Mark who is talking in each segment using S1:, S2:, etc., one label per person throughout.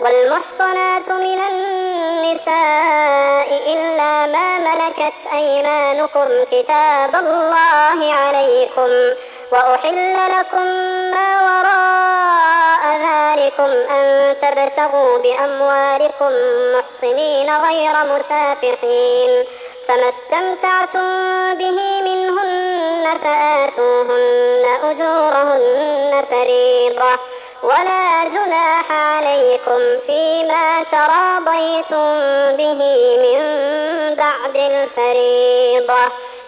S1: والمحصنات من النساء إلا ما ملكت أيمانكم كتاب الله عليكم، وأحل لكم ما وراء ذلكم أن تبتغوا بأموالكم محصنين غير مسافحين، فما استمتعتم به منهن فآتوهن أجورهن فريضة، ولا جناح عليكم فيما تراضيتم به من بعد الفريضة،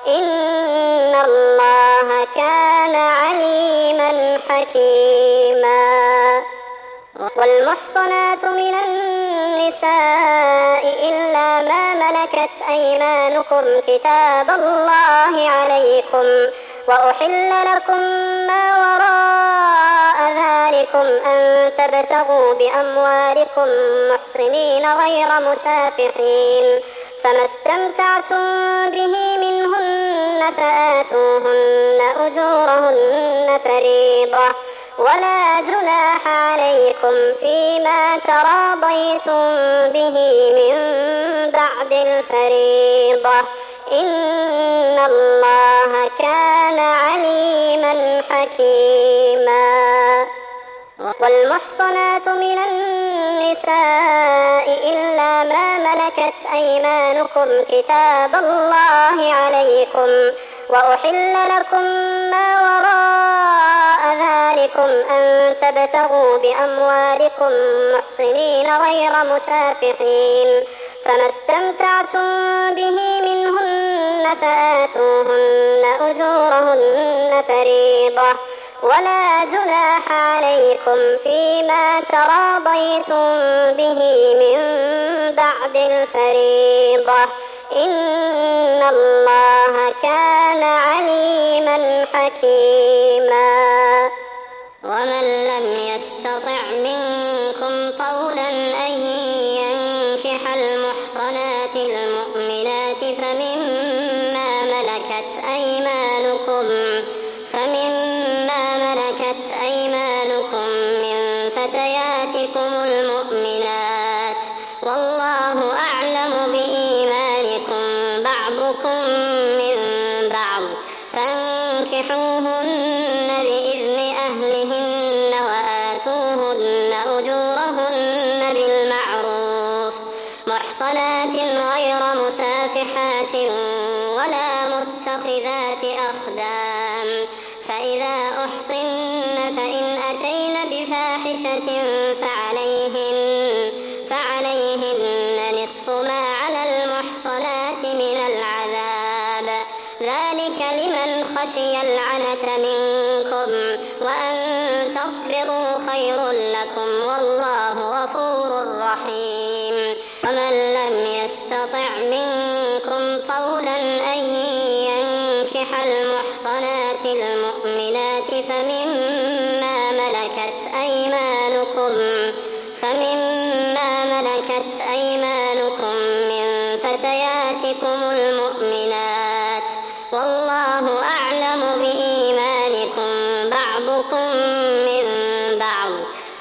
S1: إن الله كان عليما حكيما. والمحصنات من النساء إلا ما ملكت أيمانكم كتاب الله عليكم، وأحل لكم ما وراء ذلكم أن تبتغوا بأموالكم محصنين غير مسافحين، فما استمتعتم به منهن فآتوهن أجورهن فريضة، ولا جناح عليكم فيما تراضيتم به من بعد الفريضة، إن الله كان عليما حكيما. والمحصنات من النساء إلا ما ملكت أيمانكم كتاب الله عليكم، وأحل لكم ما وراء ذلكم أن تبتغوا بأموالكم محصنين غير مسافحين، فما استمتعتم به منهن فآتوهن أجورهن فريضة، ولا جناح عليكم فيما تراضيتم به من بعد الفريضة، إن الله كان عليما حكيما. ومن لم يستطع منكم طولا أن ينكح المحصنات المؤمنات فمما ملكت أيمانكم من فتياتكم المؤمنات، والله أعلم بإيمانكم بعضكم من بعض، فانكحوهن بإذن أهلهن وآتوهن أجورهن بالمعروف محصنات غير مسافحات ولا متخذات أخدان، فإذا أحصن فإن أتين بفاحشة فعليهن نصف ما على المحصنات من العذاب، ذلك لمن خشي العنة منكم، وأن تصبروا خير لكم، والله غفور رحيم. ومن لم يستطع منكم طولا أن ينكح المحصنات المؤمنات فمما ملكت أيمانكم من فتياتكم المؤمنات، والله أعلم بإيمانكم بعضكم من بعض،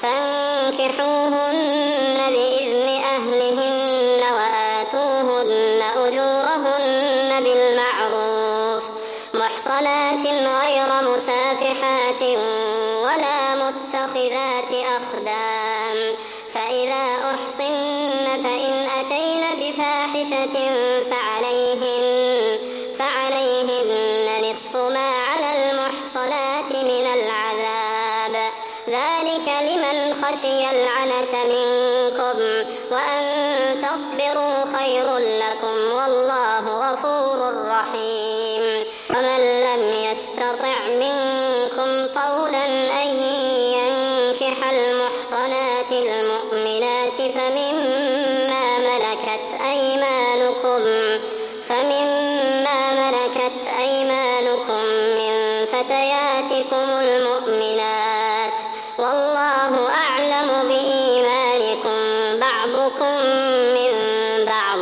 S1: فانكحوهن بإذن أهلهن وآتوهن أجورهن بالمعروف محصنات غير مسافحات ولا متخذات أخدان، فإذا أحصن فإن أتين بفاحشة فعليهن نصف ما على المحصنات من العذاب، ذلك لمن خشي العنة منكم، وأن تصبروا خير لكم، والله غفور رحيم. ومن لم يستطع منكم طولا أن ينكح المحصنات المؤمنات فمما ملكت أيمانكم من فتياتكم المؤمنات، والله أعلم بإيمانكم بعضكم من بعض،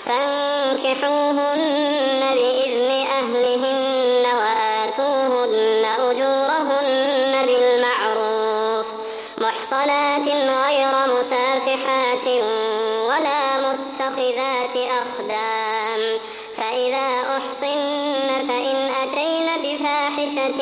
S1: فانكحوهن بإذن أهلهن وآتوهن أجورهن بالمعروف محصنات غير مسافحات صالحات ولا متخذات أخدان فإذا أحصن فإن أتين بفاحشة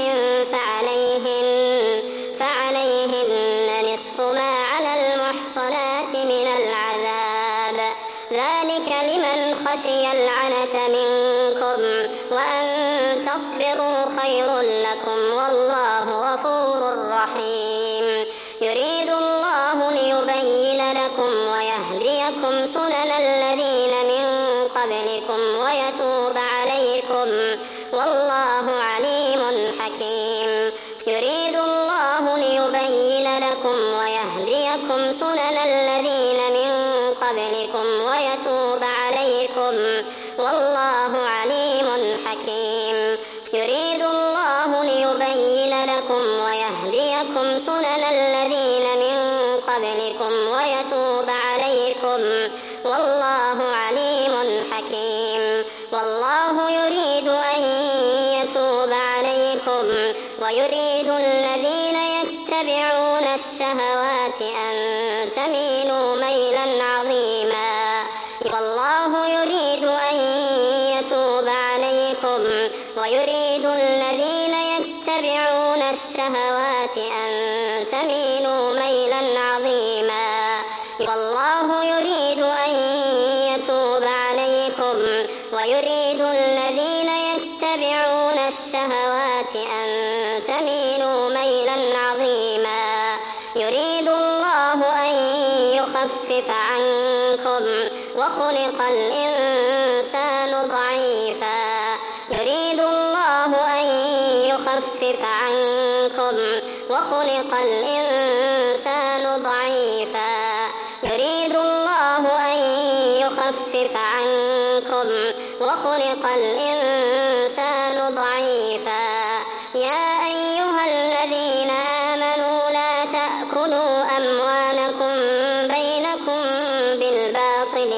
S1: فعليهن نصف ما على المحصنات من العذاب ذلك لمن خشي العنة منكم وأن تصبروا خير لكم والله غفور رحيم يريد الله ليبين لكم ويهديكم سنن الذين من قبلكم ويتوب عليكم والله عليم حكيم يريد الله ليبين لكم ويهديكم سنن الذين من قبلكم ويتوب عليكم والله عليم حكيم يريد الله ليبين لكم ويهديكم سنن الذين من قبلكم ويتوب عليكم والله عليم حكيم والله يريد أن يتوب عليكم ويريد الذين يتبعون الشهوات أن تميلوا ميلا عظيما والله يريد أن يتوب عليكم ويريد الذين يتبعون الشهوات أن تميلوا ميلا عظيما والله يريد أن يتوب عليكم ويريد الذين يتبعون الشهوات أن تميلوا ميلا عظيما يريد الله أن يخفف عنكم وخلق الإنسان ضعيفا يريد الله أن يخفف عنكم وخلق الإنسان ضعيفا يريد الله أن يخفف عنكم وخلق الإنسان ضعيفا يا أيها الذين آمنوا لا تأكلوا أموالكم بينكم بالباطل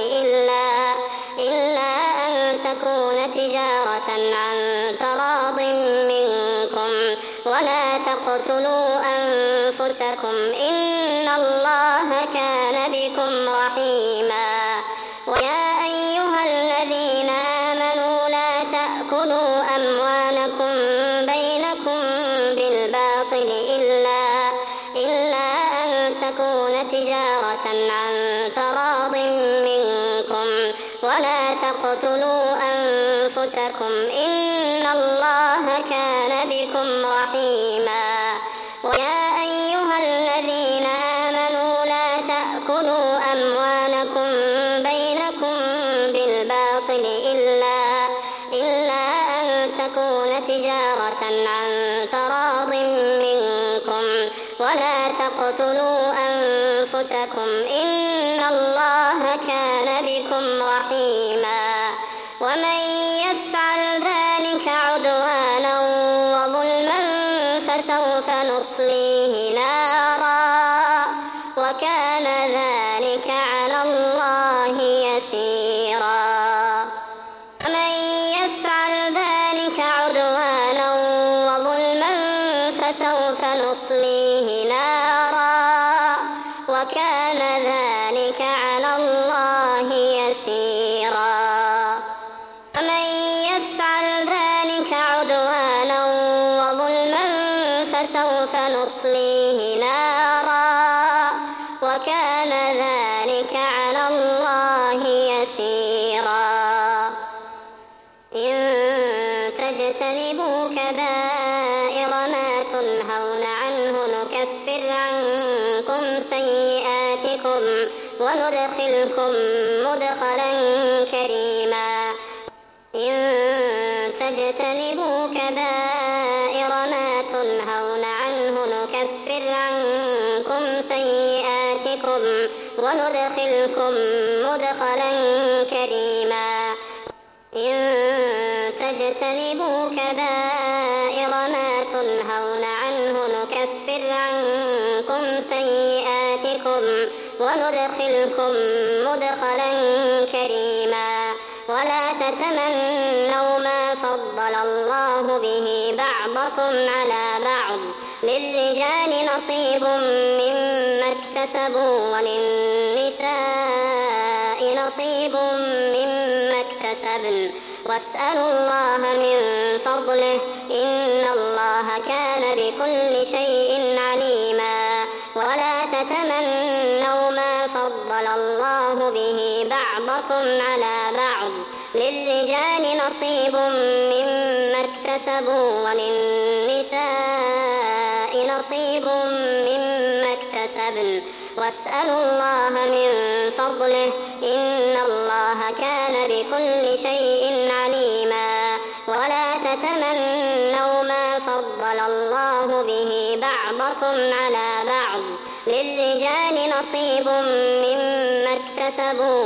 S1: إلا أن تكون تجارة عن تراض منكم ولا تقتلوا أنفسكم إن الله كان بكم رحيما ويا أيها الذين آمنوا لا تأكلوا أموالكم بينكم بالباطل إلا أن تكون تجارة عن تراض منكم ولا تقتلوا أنفسكم إن الله كان بكم رحيما ويا أيها الذين آمنوا لا تأكلوا أموالكم بينكم بالباطل إلا أن تكون تجارة عن تراض منكم ولا تقتلوا أنفسكم إن الله كان بكم رحيما ومن يفعل ذلك عدوانا وظلما فسوف نصليه نارا وكان ذلك على الله يسيرا ومن يفعل ذلك عدوانا وظلما فسوف نصليه نارا وكان ذلك على الله يسيرا ومن يفعل ذلك عدوانا وظلما فسوف نصليه نارا وكان ذلك على الله يسيرا إن تجتنبوا كبائر ما تنهون عنه نكفر عنكم سيئاتكم وندخلكم مدخلا كريما إن تجتنبوا كبائر ما تنهون عنه نكفر عنكم سيئاتكم وندخلكم مدخلا كريما إن تجتنبوا كبائر ما تنهون عنه نكفر عنكم سيئاتكم وندخلكم مدخلا كريما ولا تتمنوا ما فضل الله به بعضكم على بعض للرجال نصيب مما اكتسبوا وللنساء نصيب مما اكتسبن واسألوا الله من فضله إن الله كان بكل شيء عليما ولا تتمنوا ما فضل الله به بعضكم على بعض للرجال نصيب مما اكتسبوا وللنساء نصيب مما اكتسبن واسألوا الله من فضله إن الله كان بكل شيء عليما ولا تتمنوا ما فضل الله به بعضكم على بعض للرجال نصيب مما اكتسبوا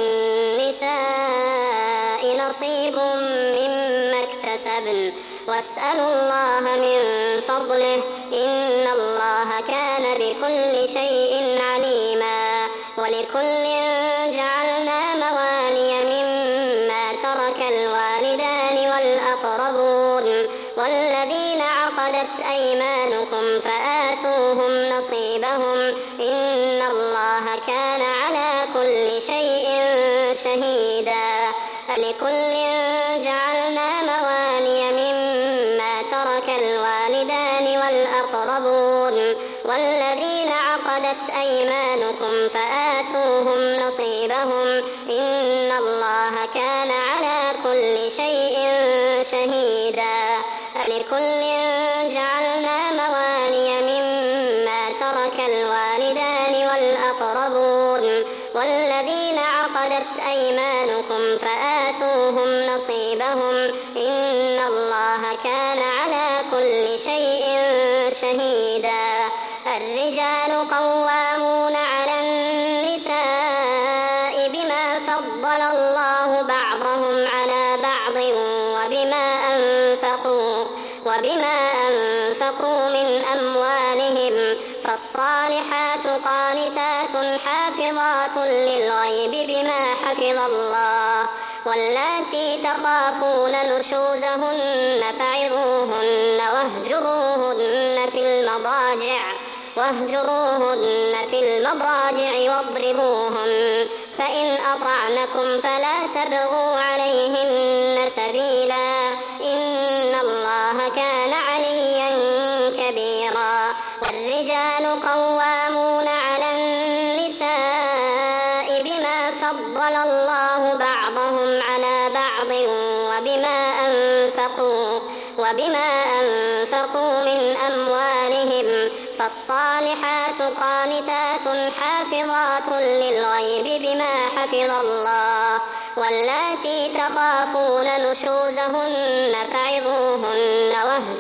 S1: وللنساء نصيب مما اكتسبن واسألوا الله من فضله إن الله كان بكل شيء عليما ولكل جعلنا موالي مما ترك الوالدان والأقربون والذين عقدت أيمانكم فآتوهم نصيبهم إن الله كان على كل شيء شهيدا لكل جعلنا موالي مما ترك الوالدان والأقربون والذين عقدت أيمانكم فآتوهم نصيبهم إن الله كان على كل شيء شهيدا لكل جعلنا موالي مما ترك الوالدان والأقربون والذين عقدت أيمانكم فآتوهم نصيبهم إن الله كان على كل شيء شهيدا الرجال قوامون على النساء بما فضل الله بعضهم على بعض وبما أنفقوا من أموالهم فالصالحات قانتات حافظات للغيب بما حفظ الله واللاتي تخافون نشوزهن فعظوهن واهجروهن في المضاجع واضربوهن فإن أطعنكم فلا تبغوا عليهن سبيلا إن الله كان عليا كبيرا والرجال قوامون على النساء بما فضل الله بعضهم على بعض وبما أنفقوا من أموالهم فالصالحات قانتات حافظات للغيب بما حفظ الله واللاتي تخافون نشوزهن فعظوهن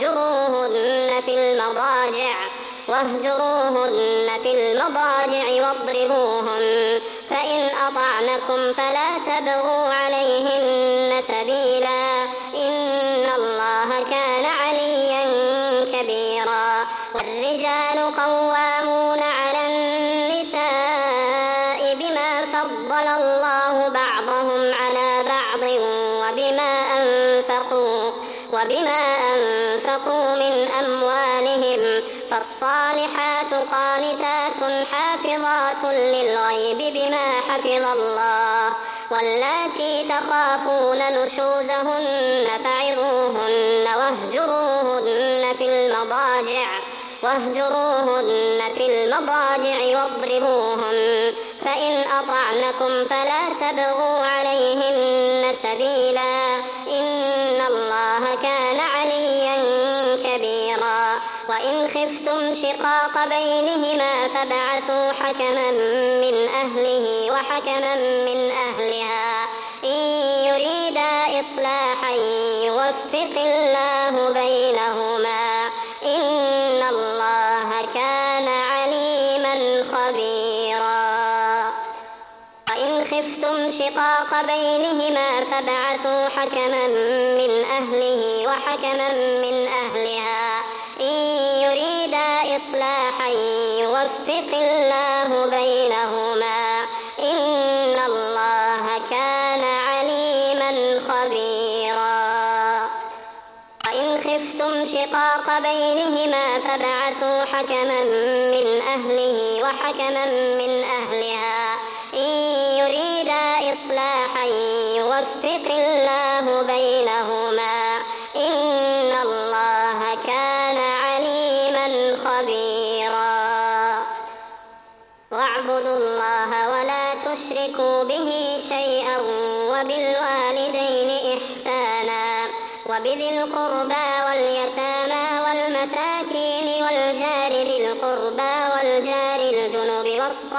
S1: واهجروهن في المضاجع واضربوهن فإن أطعنكم فلا تبغوا عليهن سبيلا إن الله كان عليا كبيرا والرجال قوامون على النساء بما فضل الله بعضهم على بعض وبما أنفقوا من أموالهم فالصالحات قانتات حافظات للغيب بما حفظ الله واللاتي تخافون نشوزهن فعظوهن واهجروهن في المضاجع واضربوهن فإن أطعنكم فلا تبغوا عليهن سبيلا إن الله كان عليا كبيرا وإن خفتم شقاق بينهما فابعثوا حكما من أهله وحكما من أهلها إن يريدا إصلاحا يوفق الله بينهما إن الله كان عليما خبيرا وإن خفتم شقاق بينهما فابعثوا حكما من أهله وحكما من أهلها إن يريدا إصلاحا يوفق الله بينهما إن الله كان عليما خبيرا وإن خفتم شقاق بينهما فبعثوا حكما من أهله وحكما من أهلها إن يريدا إصلاحا يوفق الله بينهما إن الله كان عليما خبيرا. واعبدوا الله ولا تشركوا به شيئا وبالوالدين إحسانا وبذي القربى واليتامى والمساكين والجار ذي القربى والجار الجنب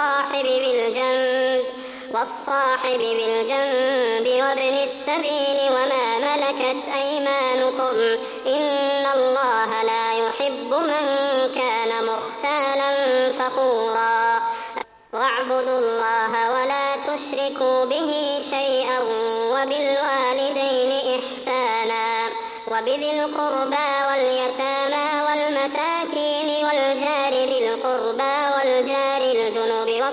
S1: والصاحب بالجنب وابن السبيل وما ملكت أيمانكم إن الله لا يحب من كان مختالا فخورا. واعبدوا الله ولا تشركوا به شيئا وبالوالدين إحسانا وبذي القربى واليتامى والمساكين والجار ذي القربى والجار الجنب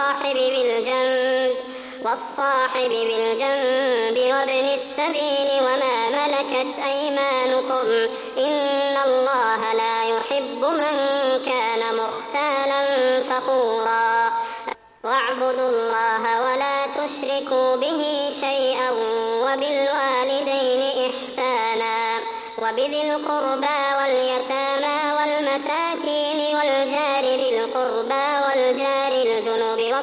S1: والصاحب بالجنب وابن السبيل وما ملكت أيمانكم إن الله لا يحب من كان مختالا فخورا. واعبدوا الله ولا تشركوا به شيئا وبالوالدين إحسانا وبذي القربى واليتامى والمساكين والجار ذي القربى والجار الجنب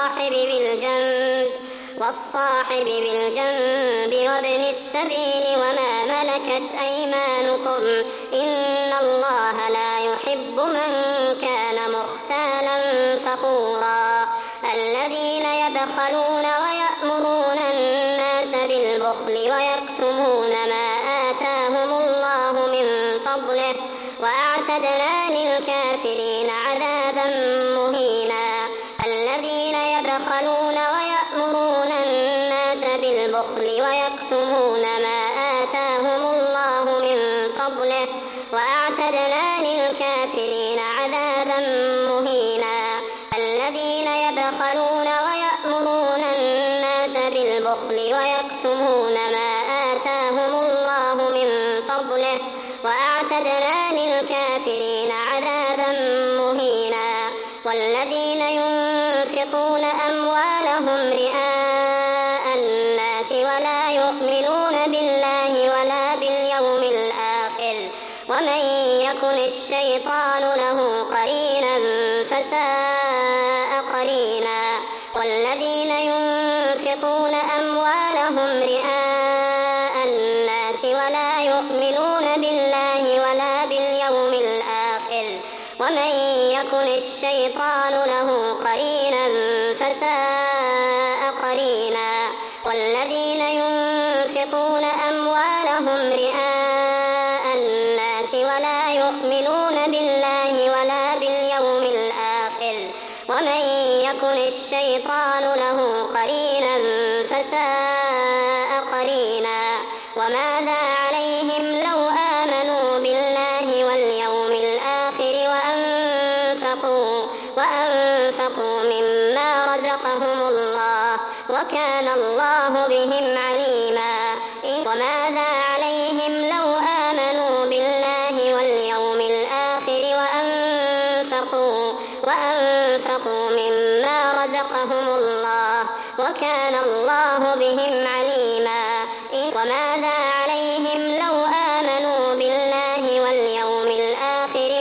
S1: والصاحب بالجنب وابن السبيل وما ملكت أيمانكم إن الله لا يحب من كان مختالا فخورا. الذين يبخلون ويأمرون الناس بالبخل ويكتمون ما آتاهم الله من فضله وأعتدنا للكافرين عذابا مهينا. الذين يبخلون ويأمرون الناس بالبخل ويكتمون ما آتاهم الله من فضله وأعتدنا للكافرين عذابا مهينا. الذين يبخلون ويأمرون الناس بالبخل ويكتمون ما آتاهم الله من فضله وأعتدنا للكافرين عذابا مهينا. والذين ينفقون أموالهم رئاء الناس ولا يؤمنون بالله ولا باليوم الآخر ومن يكن الشيطان له قرينا فساء قرينا. والذين ينفقون أموالهم رئاء الناس ولا يؤمنون بالله ولا باليوم الآخر ومن يكن الشيطان له قرينا فساء قرينا. والذين ينفقون أموالهم رئاء الناس ولا يؤمنون بالله ولا باليوم الآخر ومن يكن الشيطان له قرينا فساء قرينا. وماذا عليهم لو آمنوا بالله واليوم الآخر وأنفقوا مما رزقهم الله وكان الله بهم عليما. وماذا عليهم لو آمنوا بالله واليوم الآخر وأنفقوا مما رزقهم الله وكان الله بهم عليما. وماذا عليهم لو آمنوا بالله واليوم الآخر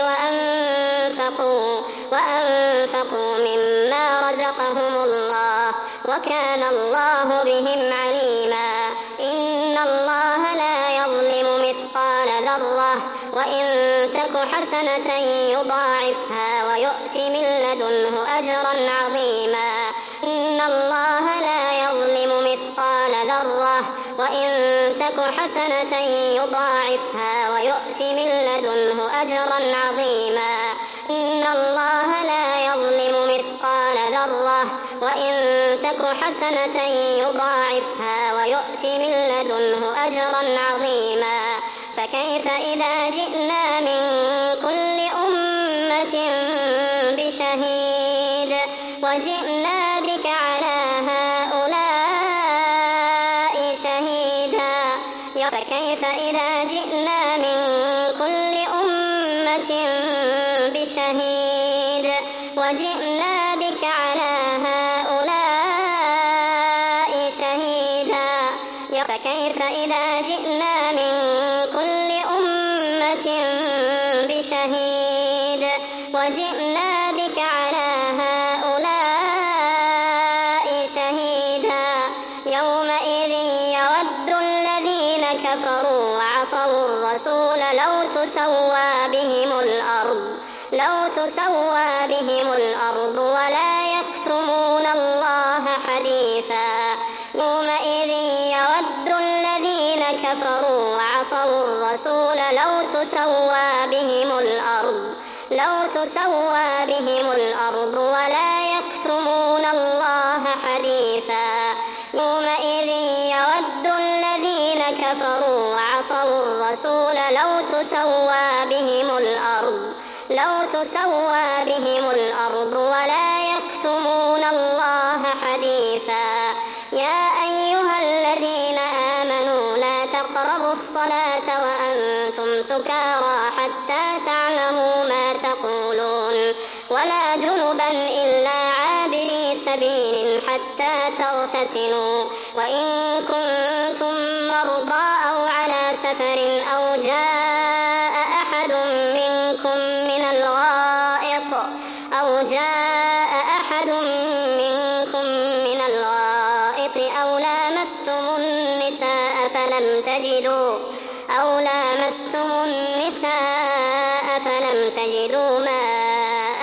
S1: وأنفقوا مما رزقهم الله وكان الله بهم عليما. إن الله لا يظلم مثقال ذرة وإن تك حسنة يضاعفها ويؤت من لدنه أجرا عظيما. إن الله لا يظلم مثقال ذرة وإن تك حسنة يضاعفها ويؤت من لدنه أجرا عظيما. إن الله لا يظلم مثقال ذرة وإن تك حسنة يضاعفها ويؤت من لدنه أجرا عظيما. فكيف إذا جئنا من كل أمة بشهيد وجئنا بك على هؤلاء شهيدا. فكيف إذا جئنا من كل فكيف إذا جئنا من كل أمة بشهيد وجئنا بك على هؤلاء شهيدا يومئذ يود الذين كفروا وعصوا الرسول لو تسوى بهم الأرض ولا يكتمون الله حديثا يومئذ يود الذين كفروا وعصوا الرسول لو تسوى بهم الأرض ولا يكتمون الله حديثا يومئذ يود الذين كفروا وعصوا الرسول لو تسوى بهم الأرض ولا يكتمون الله حديثا يا أيها الذين آمنوا لا تقربوا الصلاة وأنتم سكارى حتى تعلموا ما تقولون ولا جنبا إلا عابري سبيل حتى تغتسلوا وإن كنتم مرضى أو على سفر أو جاء أحد منكم من الغائط أو لامستم النساء فلم تجدوا ماء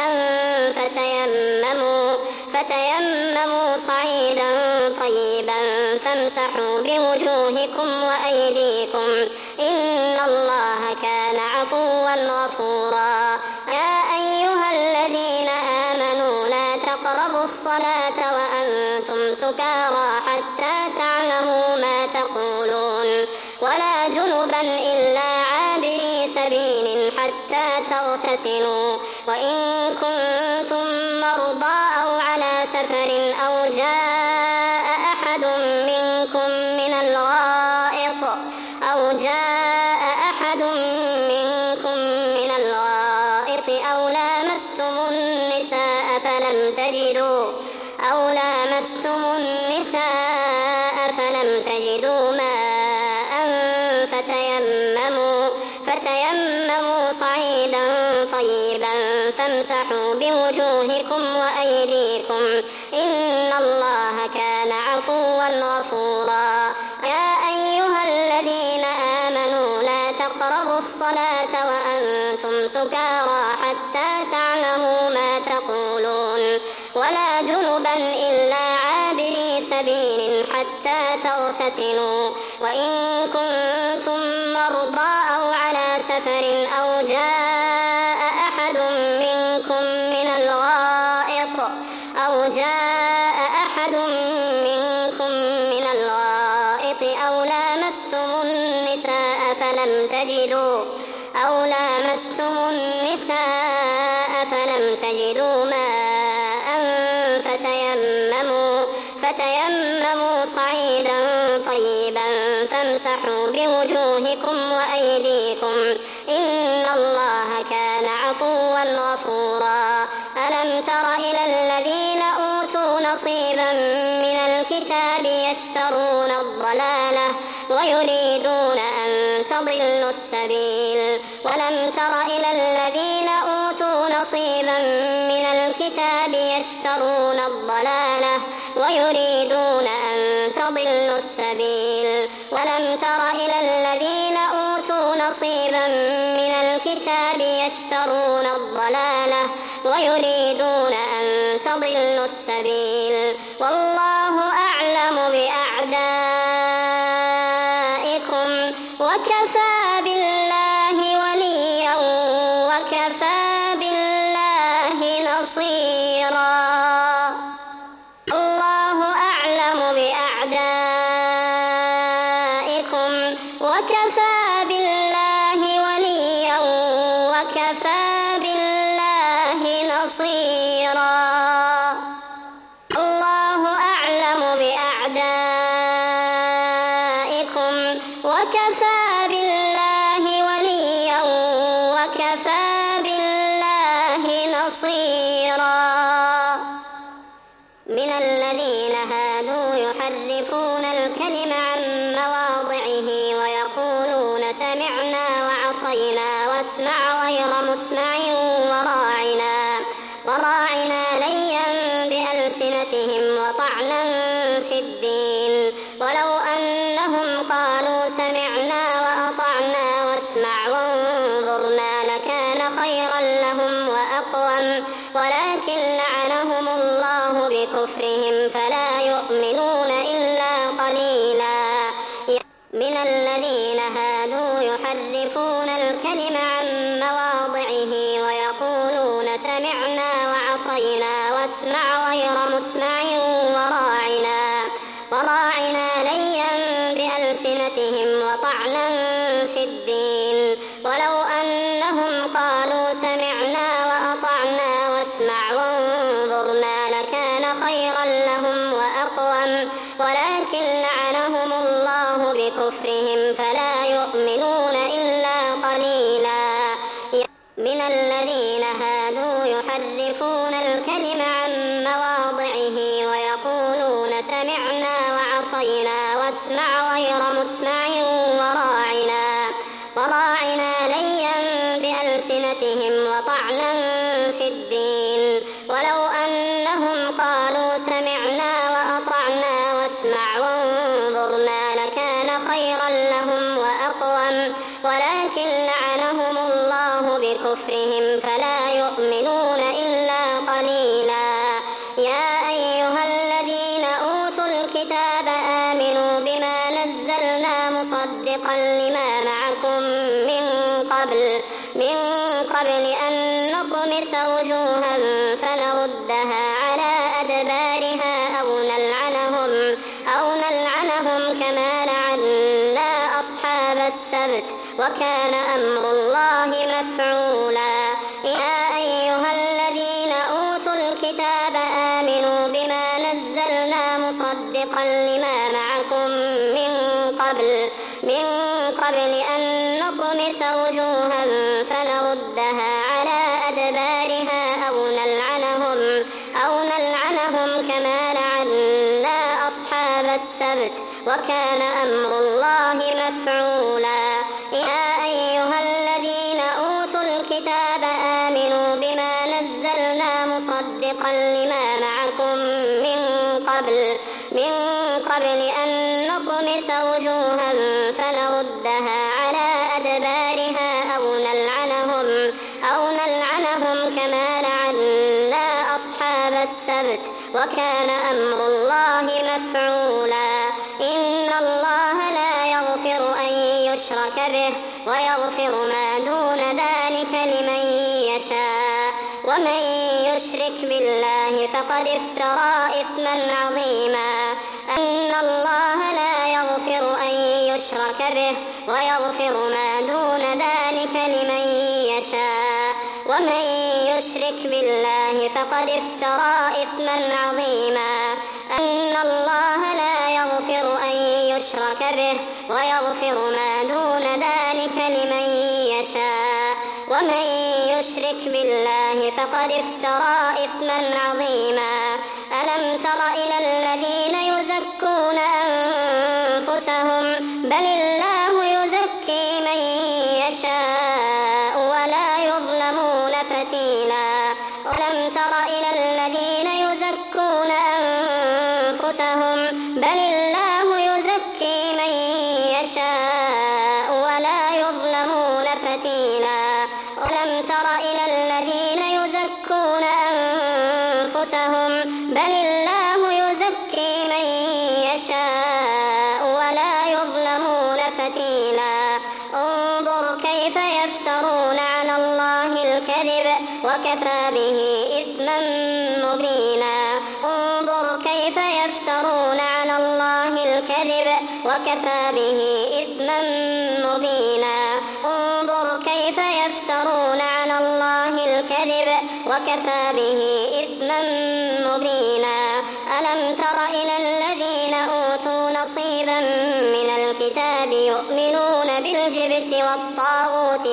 S1: فتيمموا صعيدا طيبا فامسحوا بوجوهكم وأيديكم إن الله كان عفوا غفورا يا أيها الذين آمنوا لا تقربوا الصلاة وأنتم سكارى حتى تعلموا ما تقولون ولا جنبا إلا عابري سبيل حتى تغتسلوا وإن كنتم مرضى أو على سفر أو جاء أحد منكم من الغائط أو لامستم النساء فلم تجدوا ماء فتيمموا صعيدا طيبا فامسحوا بوجوهكم وأيديكم إن الله كان عفوا غفورا يا أيها الذين آمنوا لا تقربوا الصلاة وأنتم سكارى حتى تعلموا ما تقولون ولا جنبا إلا عابري سبيل حتى تغتسلوا وإن كنتم مرضى أو على سفر أو جاء أحد منكم من الغائط أو لامستم النساء فلم تجدوا ماء فتيمموا صعيدا طيبا فامسحوا بوجوهكم وأيديكم إن الله كان عفوا غفورا ألم تر إلى الذين أوتوا نصيبا من الكتاب يشترون الضلالة ويريدون أن تضلوا السبيل ولم تر إلى الذين أوتوا نصيبا من الكتاب يشترون الضلالة ويريدون أن تضلوا السبيل ولم تر إلى الذين أوتوا نصيبا من الكتاب يشترون الضلالة ويريدون أن تضلوا السبيل والله أعلم بأعدائكم وكفى بالله وليا وكفى بالله نصيرا الله أعلم بأعدائكم وكفى بالله وليا وكفى بالله نصيرا الله أعلم بأعدائكم وكفى بالله وليا وكفى بالله نصيرا من الذين هادوا يحرفون الكلم عن مواضعه وطعنا في الدين. ولو أنهم قالوا سمعنا وأطعنا واسمع وانظرنا لكان خيرا لهم وأقوم، ولكن لعنهم الله بكفرهم فلا يؤمنون إلا قليلا. من الذين هادوا يحرفون الكلم عن مواضعه ويقولون سمعنا وعصينا واسمع غير مسمع وراعنا ليا بألسنتهم وطعنا في الدين. ولو أنهم قالوا سمعنا وأطعنا واسمع وانظرنا لكان خيرا لهم وأقوم، ولكن لعنهم الله بكفرهم فلا يؤمنون إلا قليلا. من الذين هادوا يحرفون الكلم عن مواضعه ويقولون سمعنا وعصينا واسمع غير مسمع وراعنا ليا بألسنتهم وطعنا في الدين. ولو أنهم قالوا سمعنا وأطعنا واسمع وانظرنا لكان خيرا لهم وأقوم، ولكن لعنهم الله بكفرهم فلا يؤمنون إلا قليلا. يا أيها الذين أوتوا الكتاب آمنوا بما نزلنا مصدقا لما معكم من قبل أن نطمس وجوها فنردها على أدبارها أو نلعنهم كما لعنا أصحاب السبت وكان أمر الله مفعولا. يا أيها الذين أوتوا الكتاب آمنوا بما نزلنا مصدقا لما معكم من قبل أن نطمس وجوها فنردها على أدبارها أو نلعنهم كما لعنا أصحاب السبت وكان أمر الله مفعولا. يا أيها الذين أوتوا الكتاب آمنوا بما نزلنا مصدقا لما معكم من قبل أن نطمس وجوها فنردها على أدبارها أو نلعنهم كما لعنا أصحاب السبت وكان أمر الله مفعولا. إن الله لا يغفر أن يشرك به ويغفر ما دون ذلك لمن يشاء، ومن يشرك بالله فقد افترى إثما عظيما. أن الله لا يغفر أن يشرك به ويغفر ما دون ذلك لمن يشاء، ومن يشرك بالله فقد افترى إثما عظيما. أن الله لا يغفر أن يشرك به ويغفر ما دون ذلك لمن يشاء، ومن يشرك بالله فقد افترى إثما عظيما. ألم تر إلى الذين يزكون أنفسهم بل الله يزكي من يشاء ولا يظلمون فتيلا. ألم تر إلى الذين يزكون أنفسهم بل الله يزكي من يشاء ولا يظلمون فتيلا. ألم تر إلى الذين يزكون أنفسهم بل الله يزكي من يشاء ولا يظلمون فتيلا. انظر كيف يفترون على الله الكذب وكفى به إثما مبينا. انظر كيف يفترون على الله الكذب وكفى به إثما مبينا. انظر كيف يفترون على الله الكذب وكفى به إثما مبينا. ألم تر إلى الذين أوتوا نصيبا من الكتاب يؤمنون بالجبت والطاغوت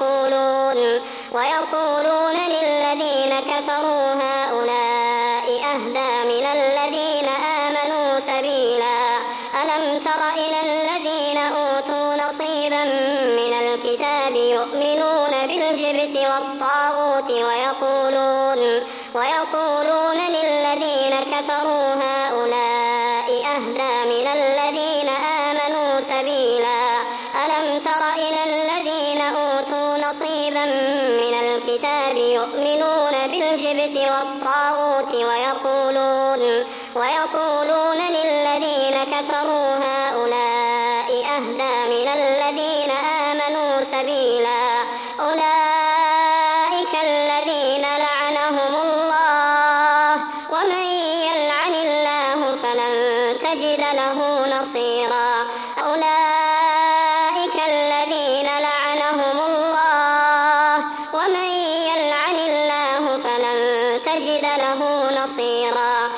S1: ويقولون للذين كفروا هؤلاء أهدى من الذين آمنوا سبيلا. ألم تر إلى الذين أوتوا نصيبا من الكتاب يؤمنون بالجبت والطاغوت ويقولون للذين كفروا هؤلاء أهدى من الذين آمنوا سبيلا ألم تر إلى الذين أوتوا نصيبا من الكتاب يؤمنون بالجبت والطاغوت ويقولون للذين كفروا هؤلاء أهدى من الذين آمنوا سبيلا أولئك الذين لعنهم الله ومن يلعن الله فلن تجد له نصيرا أولئك الذين لعنهم الله ومن يلعن الله فلن تجد له نصيرا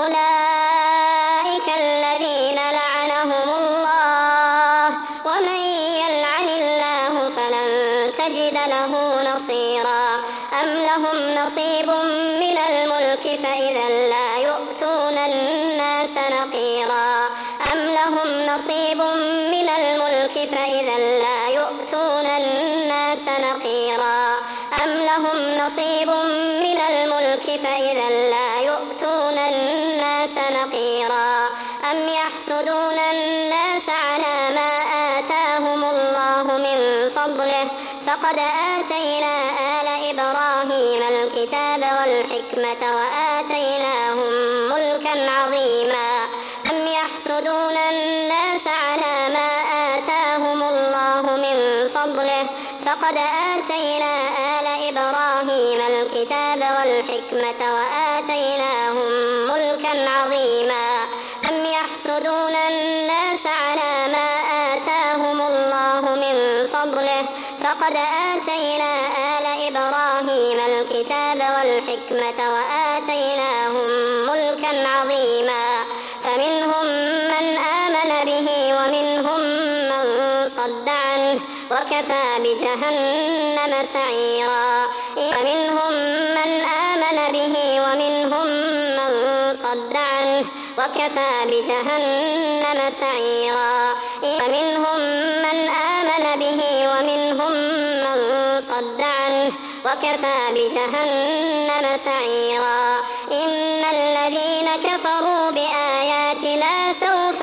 S1: أولئك الذين لعنهم الله ومن يلعن الله فلن تجد له نصيرا أم لهم نصيب من الملك فإذا لا يؤتون الناس نقيرا أم لهم نصيب من الملك فإذا لا يؤتون الناس نقيرا أم لهم نصيب من الملك فإذا لا يؤتون الناس نقيرا أم يحسدون الناس على ما آتاهم الله من فضله فقد آتينا آل إبراهيم الكتاب والحكمة وآتيناهم ملكا عظيما أم يحسدون الناس على ما آتاهم الله من فضله فقد آتينا آل إبراهيم الكتاب والحكمة وآتيناهم ملكا عظيما أم يحسدون الناس على ما آتاهم الله من فضله فقد آتينا آل إبراهيم الكتاب والحكمة وآتيناهم ملكا عظيما فمنهم من آمن به ومنهم من صد عنه وكفى بجهنم سعيرا فمنهم من آمن به ومنهم من صد عنه وكفى بجهنم سعيرا فمنهم من آمن به ومنهم من صد عنه وكفى بجهنم سعيرا إن الذين كفروا بآياتنا سوف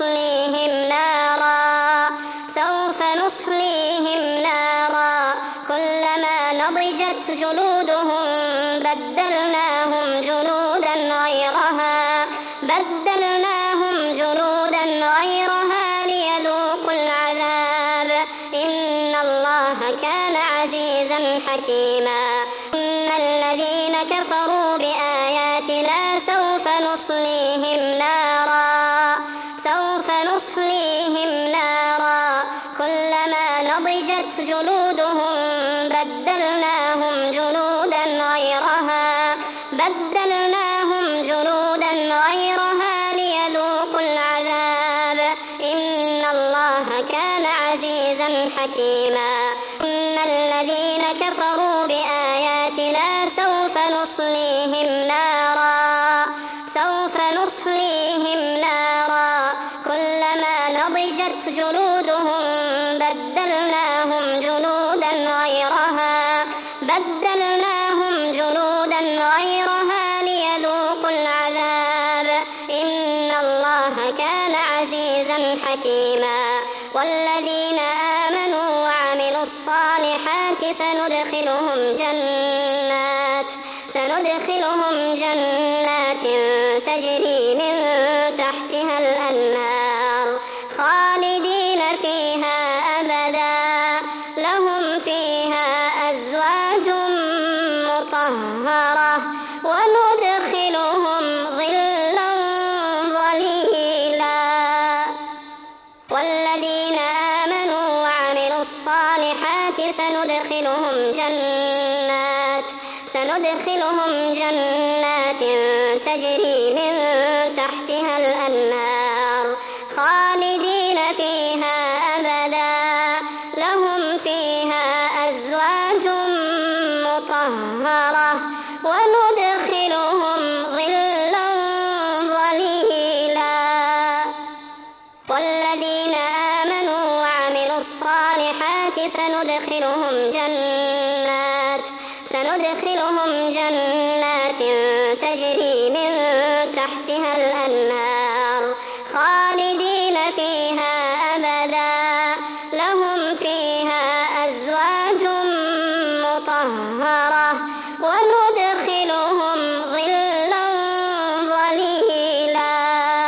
S1: نصليهم نارا كلما نضجت جلودهم بدلناهم جلودا غيرها ليذوقوا العذاب إن الله كان عزيزا حكيما إن الذين كفروا بآياتنا سوف نصليهم نارا كلما نضجت جلودهم بدلناهم جلودا غيرها ليذوقوا العذاب إن الله كان عزيزا حكيما إن الذين كفروا بآياتنا سوف نصليهم نارا كلما نضجت جلودهم بدلناهم جلودا غيرها ليذوقوا العذاب إن الله كان عزيزا حكيما والذين آمنوا وعملوا الصالحات سندخلهم جنات تجري من تحتها الأنهار خالدين فيها أبدا لهم فيها أزواج مطهرة وندخلهم ظلا ظليلا والذين آمنوا وعملوا الصالحات سندخلهم جنات تجري من تحتها الأنهار خالدين فيها أبدا لهم فيها أزواج مطهرة وندخلهم ظلا ظليلا والذين آمنوا وعملوا الصالحات سندخلهم جنات تجري من تحتها الأنهار خالدين فيها أبدا لهم فيها أزواج مطهرة وندخلهم ظلا ظليلا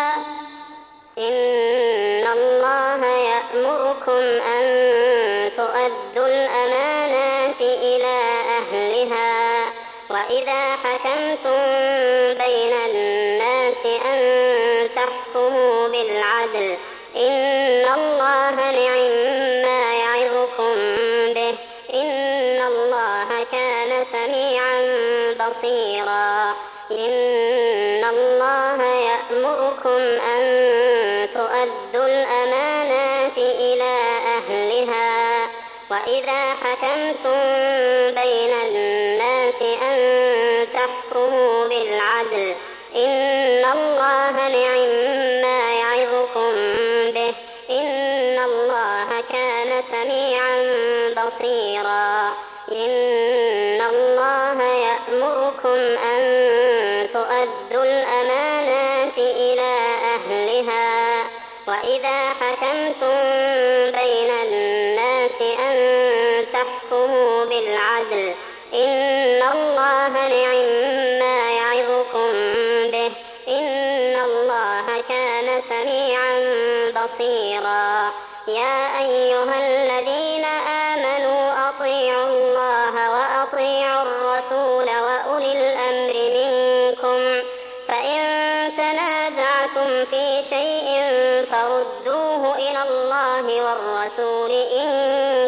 S1: إن الله يأمركم أن تؤدوا الأمانات إلى أهلها وإذا حكمتم بين الناس أن تحكموا بالعدل إن الله نعم يعظكم به إن الله كان سميعا بصيرا إن الله يأمركم أن تؤدوا الأمانات إلى أهلها وإذا حكمتم بين الناس أن تحكموا بالعدل إن الله نعم يعظكم به إن الله كان سميعا بصيرا إن الله يأمركم أن تؤدوا الأمانات إلى أهلها وإذا حكمتم بين الناس أن تحكموا بالعدل إن الله نعم يعظكم به إن الله كان سميعا بصيرا يا أيها الذين آمنوا أطيعوا الله وأطيعوا الرسول وأولي الأمر منكم فإن تنازعتم في شيء فردوه إلى الله والرسول إن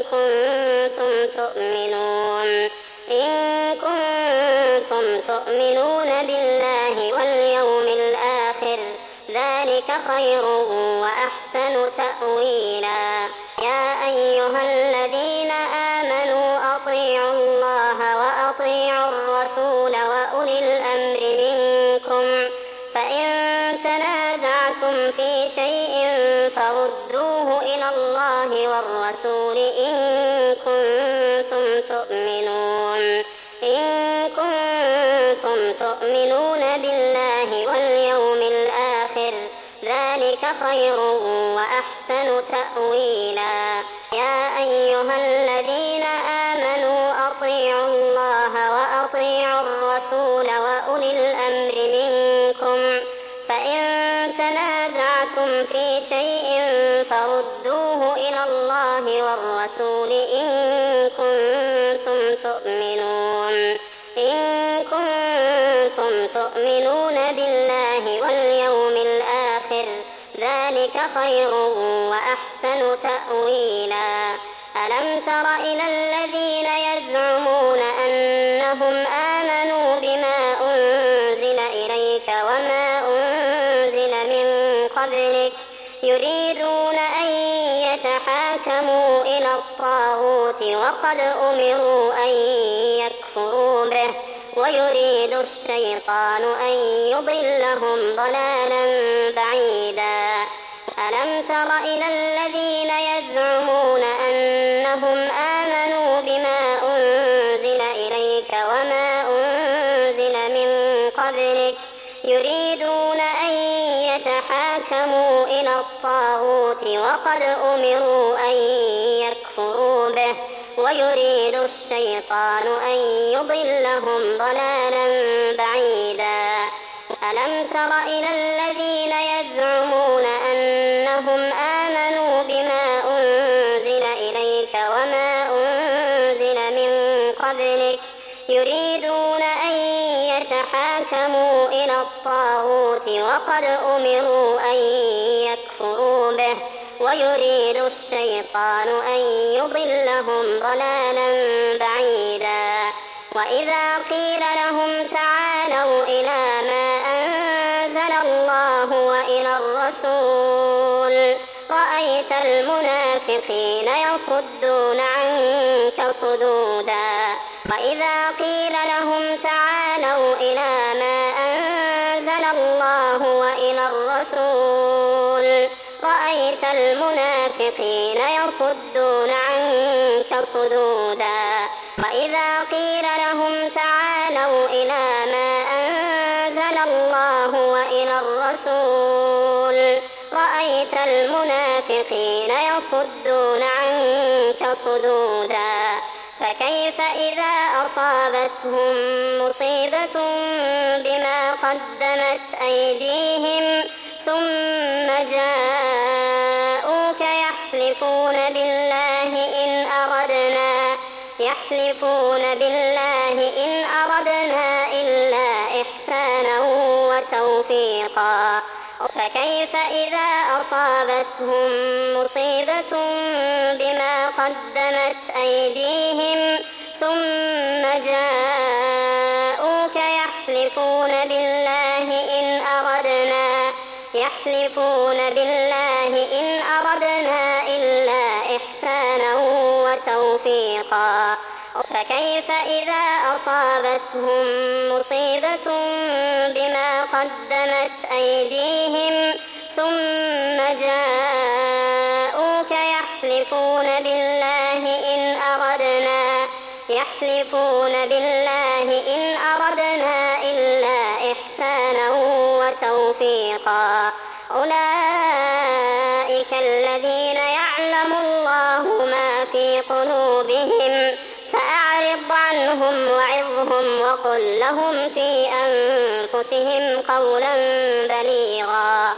S1: كنتم تؤمنون بالله واليوم الآخر ذلك خير وأحسن تأويلا يا أيها الذين آمنوا أطيعوا الله وأطيعوا الرسول وأولي الأمر منكم فإن تنازعتم في شيء فردوه إلى الله والرسول إن كنتم تؤمنون بالله واليوم الآخر ذلك خير وأحسن تأويلا يا أيها الذين آمنوا أطيعوا الله وأطيعوا الرسول وأولي الأمر منكم فإن تنازعتم في شيء فردوه إلى الله والرسول إن كنتم تؤمنون بالله واليوم الآخر ذلك خير وأحسن تأويلا ألم تر إلى الذين يزعمون أنهم آمنوا بما أنزل إليك وما أنزل من قبلك يريدون أن يتحاكموا إلى الطاغوت وقد أمروا أن يكفروا به ويريد الشيطان أن يضلهم ضلالا بعيدا ألم تر إلى الذين يزعمون أنهم آمنوا بما أنزل إليك وما أنزل من قبلك يريدون أن يتحاكموا إلى الطاغوت وقد أمروا أن يكفروا به ويريد الشيطان أن يضلهم ضلالا بعيدا ألم تر إلى الذين يزعمون أنهم آمنوا بما أنزل إليك وما أنزل من قبلك يريدون أن يتحاكموا إلى الطاغوت وقد أمروا أن يكفروا به ويريد الشيطان أن يضلهم ضلالا بعيدا وإذا قيل لهم تعالوا إلى ما أنزل الله وإلى الرسول رأيت المنافقين يصدون عنك صدودا وإذا قيل لهم تعالوا إلى ما أنزل الله وإلى الرسول رأيت المنافقين يصدون عنك صدودا وإذا قيل لهم تعالوا إلى ما أنزل الله وإلى الرسول رأيت المنافقين يصدون عنك صدودا فكيف إذا أصابتهم مصيبة بما قدمت أيديهم ثم جاءوك يحلفون بالله إن أردنا إلا إحسانا وتوفيقا فكيف إذا أصابتهم مصيبة بما قدمت أيديهم ثم جاءوك يحلفون بالله إن أردنا إلا إحسانا وتوفيقا فكيف إذا أصابتهم مصيبة بما قدمت أيديهم ثم جاءوك يحلفون بالله إن أردنا إلا إحسانا وتوفيقا أولئك الذين يعلم الله ما في قلوبهم فأعرض عنهم وعظهم وقل لهم في أنفسهم قولا بليغا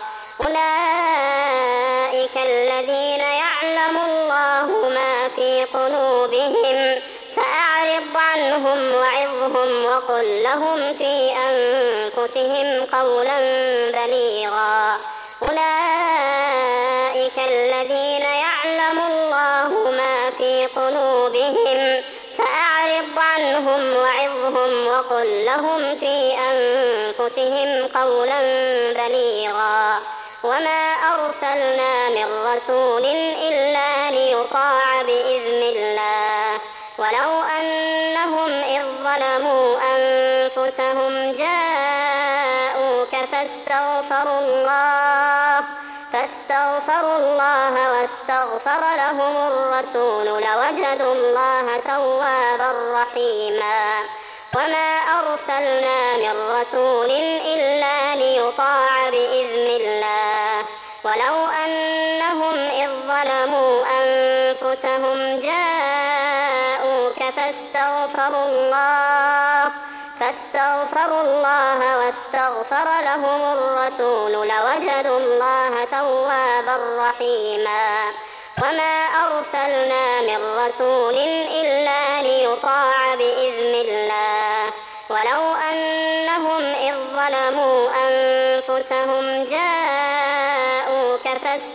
S1: أولئك الذين يعلم الله ما في قلوبهم فأعرض عنهم وعظهم وقل لهم في أنفسهم قولا بليغا أولئك الذين يعلم الله ما في قلوبهم فأعرض عنهم وعظهم وقل لهم في أنفسهم قولا بليغا وما أرسلنا من رسول إلا ليطاع بإذن الله ولو أنهم إذ ظلموا أنفسهم جاءوك فاستغفروا الله واستغفر لهم الرسول لوجدوا الله توابا رحيما وما أرسلنا من رسول إلا ليطاع بإذن الله ولو أنهم إذ ظلموا أنفسهم جاءوك فاستغفروا الله واستغفر لهم الرسول لوجدوا الله توابا رحيما وما أرسلنا من رسول إلا ليطاع بإذن الله ولو أنهم إذ ظلموا أنفسهم جاءوك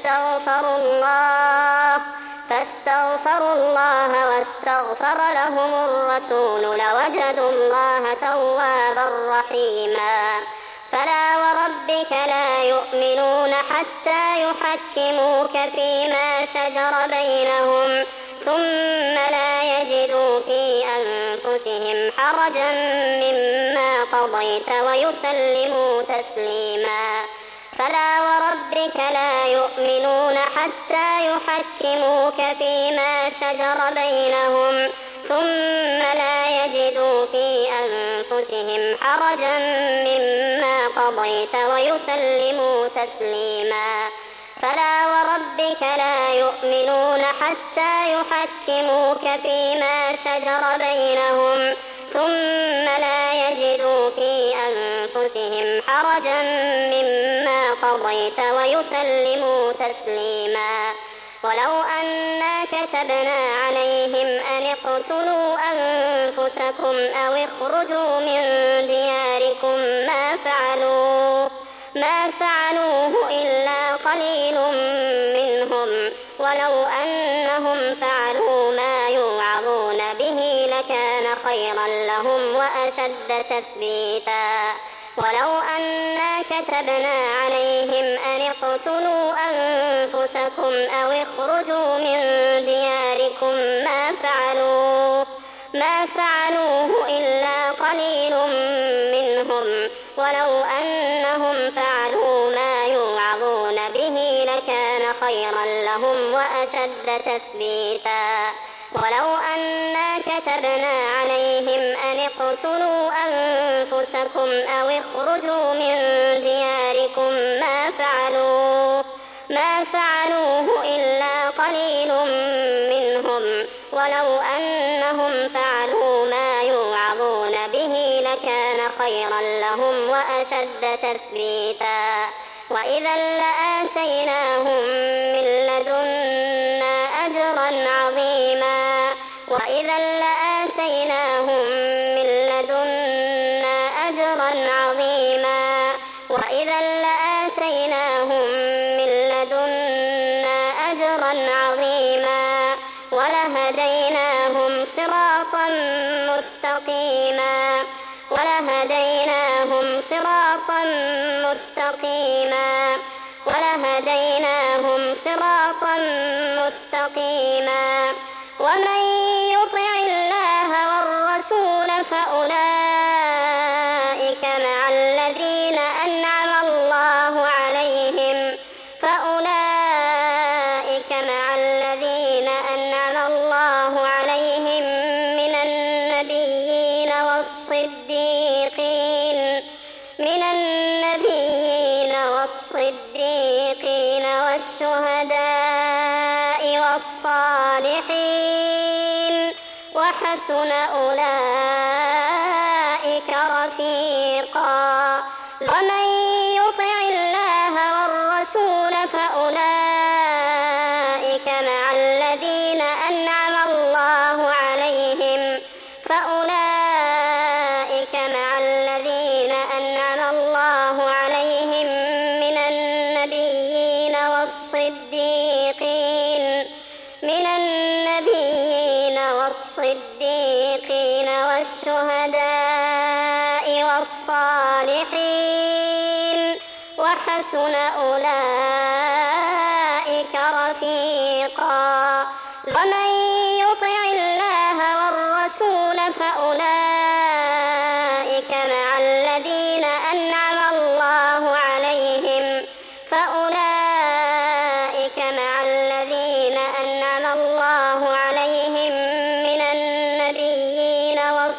S1: فاستغفروا الله واستغفر لهم الرسول لوجدوا الله توابا رحيما فلا وربك لا يؤمنون حتى يحكموك فيما شجر بينهم ثم لا يجدوا في أنفسهم حرجا مما قضيت ويسلموا تسليما فلا وربك لا يؤمنون حتى يحكموك فيما شجر بينهم ثم لا يجدوا في أنفسهم حرجا مما قضيت ويسلموا تسليما فلا وربك لا يؤمنون حتى يحكموك فيما شجر بينهم ثم لا يجدوا في أنفسهم حرجا مما قضيت ويسلموا تسليما ولو أنا كتبنا عليهم أن اقتلوا أنفسكم أو اخرجوا من دياركم ما فعلوه إلا قليل منهم ولو أنهم فعلوا ما يوعظون به لكان خيرا لهم وأشد تثبيتا ولو أنا كتبنا عليهم أن اقتلوا أنفسكم أو اخرجوا من دياركم ما فعلوه إلا قليل منهم ولو أنهم فعلوا ما يوعظون به لكان خيرا لهم وأشد تثبيتا ولو أنا كتبنا عليهم أن اقتلوا أنفسكم أو اخرجوا من دياركم ما فعلوه إلا قليل منهم ولو أنهم فعلوا ما يوعظون به لكان خيرا لهم وأشد تثبيتا وإذا لآتيناهم من لدنا أجرا عظيما وإذا لآتيناهم من لدنا أجرا عظيما وإذا لآتيناهم من لدنا أجرا عظيما ولهديناهم صراطا مستقيما ولهديناهم صراطا مستقيما ولهديناهم صراطا مستقيما ومن يطع الله والرسول فأولئك مع الذين أنعم الله عليهم من النبيين والصديقين والشهداء والصالحين وحسن أولئك رفيقا ومن يطع الله والرسول فأولئك مع الذين أنعم الله عليهم من النبيين والصديقين والشهداء والصالحين وحسن أولئك رفيقا ومن يطع الله والرسول فأولئك مع الذين أنعم الله عليهم من النبيين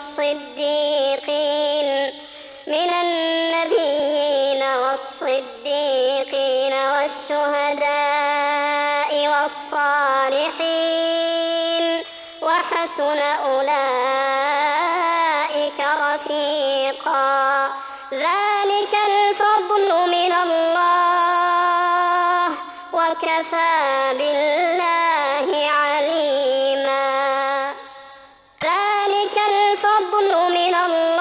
S1: والصديقين والشهداء والصالحين وحسن أولئك رفيقا ذلك الفضل من الله وكفى بالله عليما ذلك الفضل من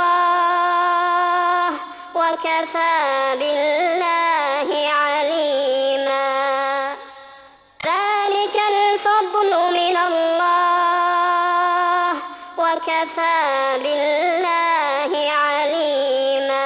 S1: الله وكفى بالله عليما ذلك الفضل من الله وكفى بالله عليما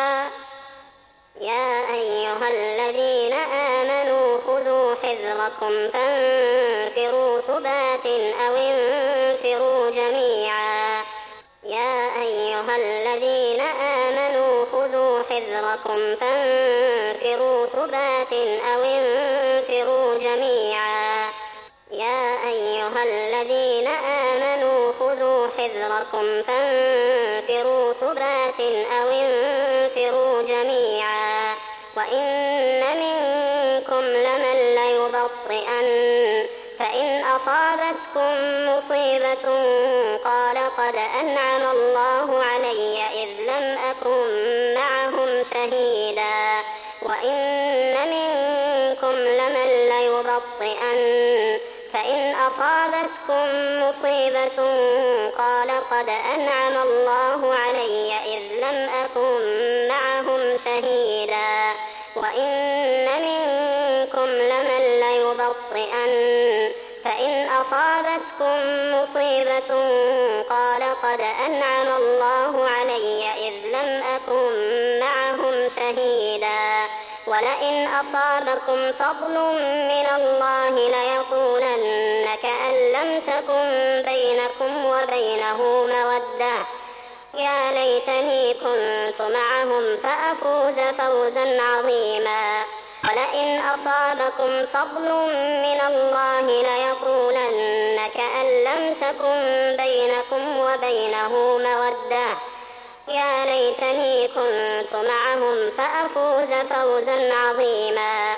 S1: يا أيها الذين آمنوا خذوا حذركم فانفروا ثبات أو انفروا جميعا يا أيها الذين آمنوا خذوا حذركم فانفروا ثبات أو انفروا جميعا يا أيها الذين آمنوا خذوا حذركم فانفروا ثبات أو انفروا جميعا وإن منكم لمن ليبطئن فإن أصابتكم مصيبة قال قد أنعم الله علي إذ لم أكن معهم شهيدا وإن منكم لمن ليبطئن فإن أصابتكم مصيبة قال قد أنعم الله علي إذ لم أكن معهم شهيدا وإن منكم لمن ليبطئن فإن أصابتكم مصيبة قال قد أنعم الله علي إذ لم أكن معهم شهيدا ولئن أصابكم فضل من الله ليقولن كأن لم تكن بينكم وبينه مودة يا ليتني كنت معهم فأفوز فوزا عظيما ولئن أصابكم فضل من الله ليقولن كأن لم تكن بينكم وبينه مودة يا ليتني كنت معهم فأفوز فوزا عظيما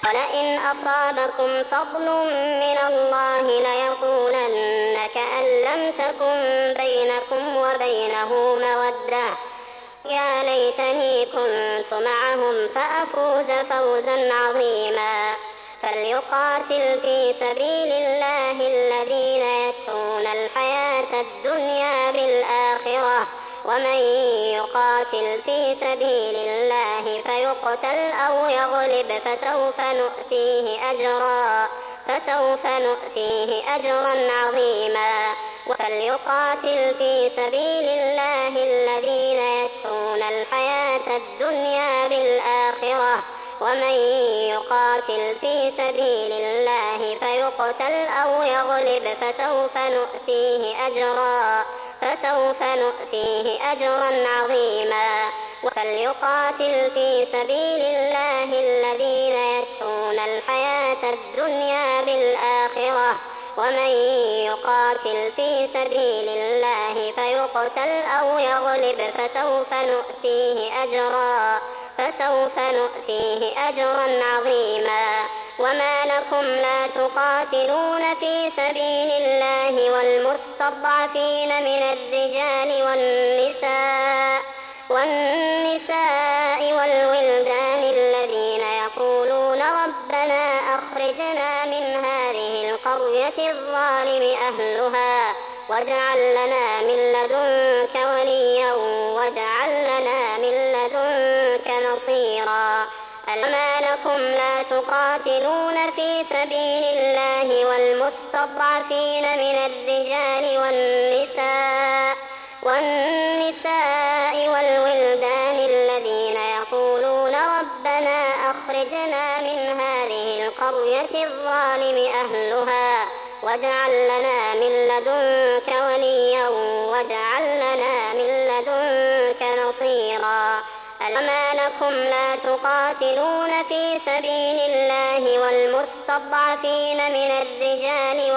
S1: ولئن أصابكم فضل من الله ليقولن كأن لم تكن بينكم وبينه مودة يا ليتني كنت معهم فأفوز فوزا عظيما فليقاتل في سبيل الله الذين يشرون الحياة الدنيا بالآخرة ومن يقاتل في سبيل الله فيقتل أو يغلب فسوف نؤتيه أجرا عظيما فليقاتل في سبيل الله الذين يشرون الحياة الدنيا بالآخرة ومن يقاتل في سبيل الله فيقتل أو يغلب فسوف نؤتيه أجرا عظيما فليقاتل في سبيل الله الذين يشرون الحياة الدنيا بالآخرة ومن يقاتل في سبيل الله فيقتل أو يغلب فسوف نؤتيه أجرا عظيما وما لكم لا تقاتلون في سبيل الله والمستضعفين من الرجال والنساء والولدان الذين يقولون ربنا أخرجنا من هذه القرية الظالم أهلها واجعل لنا من لدنك وليا واجعل لنا من لدنك نصيرا وما لكم لا تقاتلون في سبيل الله والمستضعفين من الرجال والنساء والولدان الذين يقولون ربنا أخرجنا من هذه القرية الظالم أهلها واجعل لنا من لدنك وليا واجعل لنا من لدنك نصيرا وما لكم لا تقاتلون في سبيل الله والمستضعفين من الرجال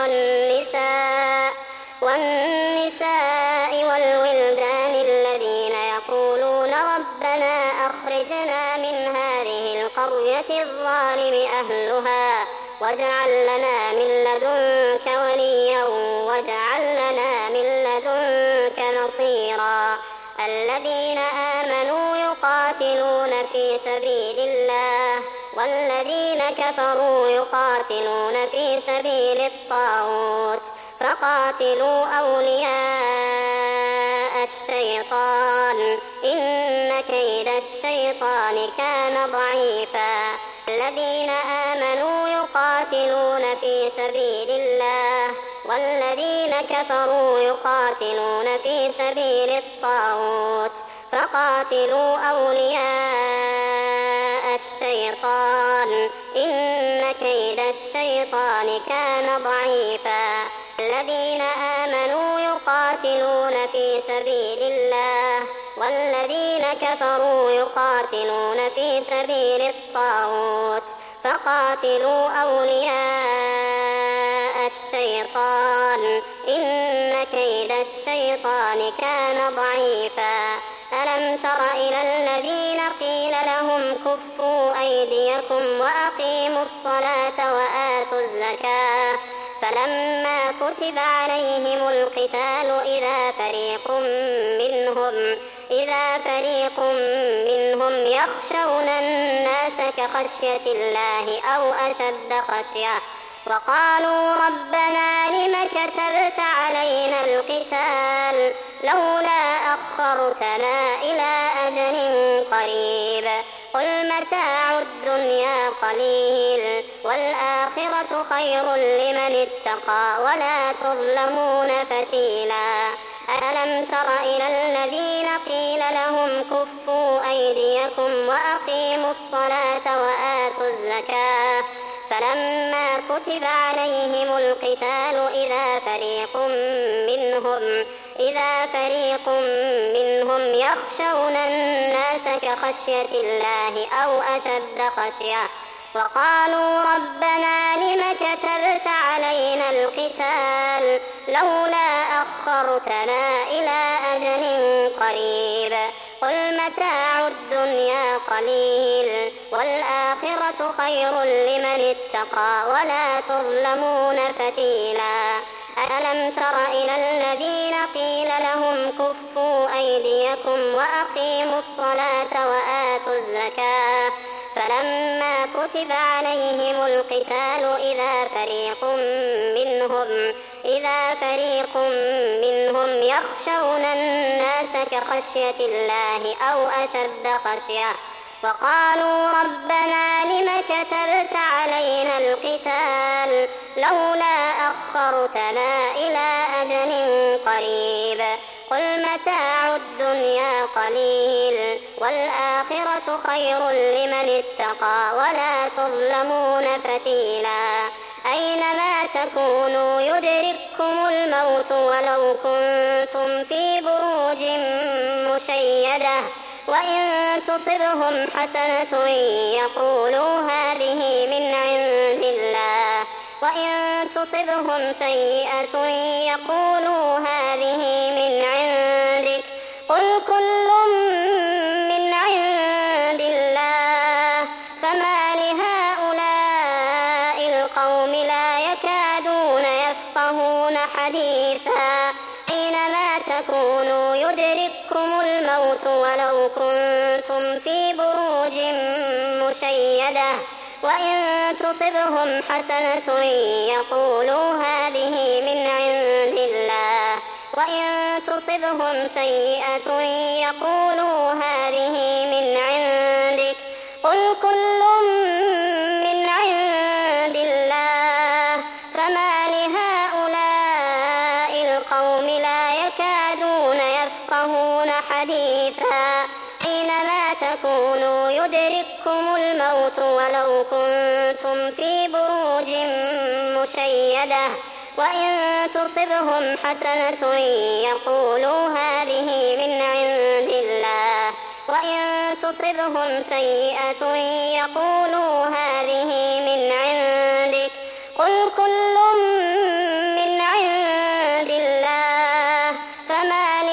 S1: والنساء والولدان الذين يقولون ربنا أخرجنا من هذه القرية الظالم أهلها واجعل لنا من لدنك وليا واجعل لنا من لدنك نصيرا الذين آمنوا يقاتلون في سبيل الله والذين كفروا يقاتلون في سبيل الطاغوت فقاتلوا أولياء الشيطان إن كيد الشيطان كان ضعيفا الذين آمنوا يقاتلون في سبيل الله والذين كفروا يقاتلون في سبيل الطاغوت فقاتلوا أولياء الشيطان إن كيد الشيطان كان ضعيفا الذين آمنوا يقاتلون في سبيل الله والذين كفروا يقاتلون في سبيل الطاغوت فقاتلوا أولياء الشيطان إن كيد الشيطان كان ضعيفا ألم تر إلى الذين قيل لهم كفوا أيديكم وأقيموا الصلاة وآتوا الزكاة فلما كتب عليهم القتال إذا فريق منهم يخشون الناس كخشية الله أو أشد خشية وقالوا ربنا لم كتبت علينا القتال لولا أخرتنا إلى أجل قريب قل متاع الدنيا قليل والآخرة خير لمن اتقى ولا تظلمون فتيلا ألم تر إلى الذين قيل لهم كفوا أيديكم وأقيموا الصلاة وآتوا الزكاة فلما كتب عليهم القتال إذا فريق منهم يخشون الناس كخشية الله أو أشد خشية وقالوا ربنا لم كتبت علينا القتال لولا أخرتنا إلى أجل قريب قل متاع الدنيا قليل والآخرة خير لمن اتقى ولا تظلمون فتيلا ألم تر إلى الذين قيل لهم كفوا أيديكم وأقيموا الصلاة وآتوا الزكاة فلما كتب عليهم القتال إذا فريق منهم يخشون الناس كخشية الله أو أشد خشية وقالوا ربنا لم كتبت علينا القتال لولا أخرتنا إلى أجل قريب قل متاع الدنيا قليل والآخرة خير لمن اتقى ولا تظلمون فتيلا أينما تكونوا يدرككم الموت ولو كنتم في بروج مشيدة وإن تصبهم حسنة يقولوا هذه من عند الله وإن تصبهم سيئة يقولوا هذه من عندك قل كل من عند الله فما لهؤلاء القوم لا يكادون يفقهون حديثا أينما تكونوا يدرككم الموت ولو كنتم في بروج مشيدة وإن تصبهم حسنة يقولوا هذه من عند الله وإن تصبهم سيئة يقولوا هذه من عندك قل كل من عند الله فما لهؤلاء القوم لا يكادون يفقهون حديثا أينما تكونوا يدرككم الموت ولو كنتم في بروج مشيدة وإن تصبهم حسنة يقولوا هذه من عند الله وإن تصبهم سيئة يقولوا هذه من عندك قل كل من عند الله فما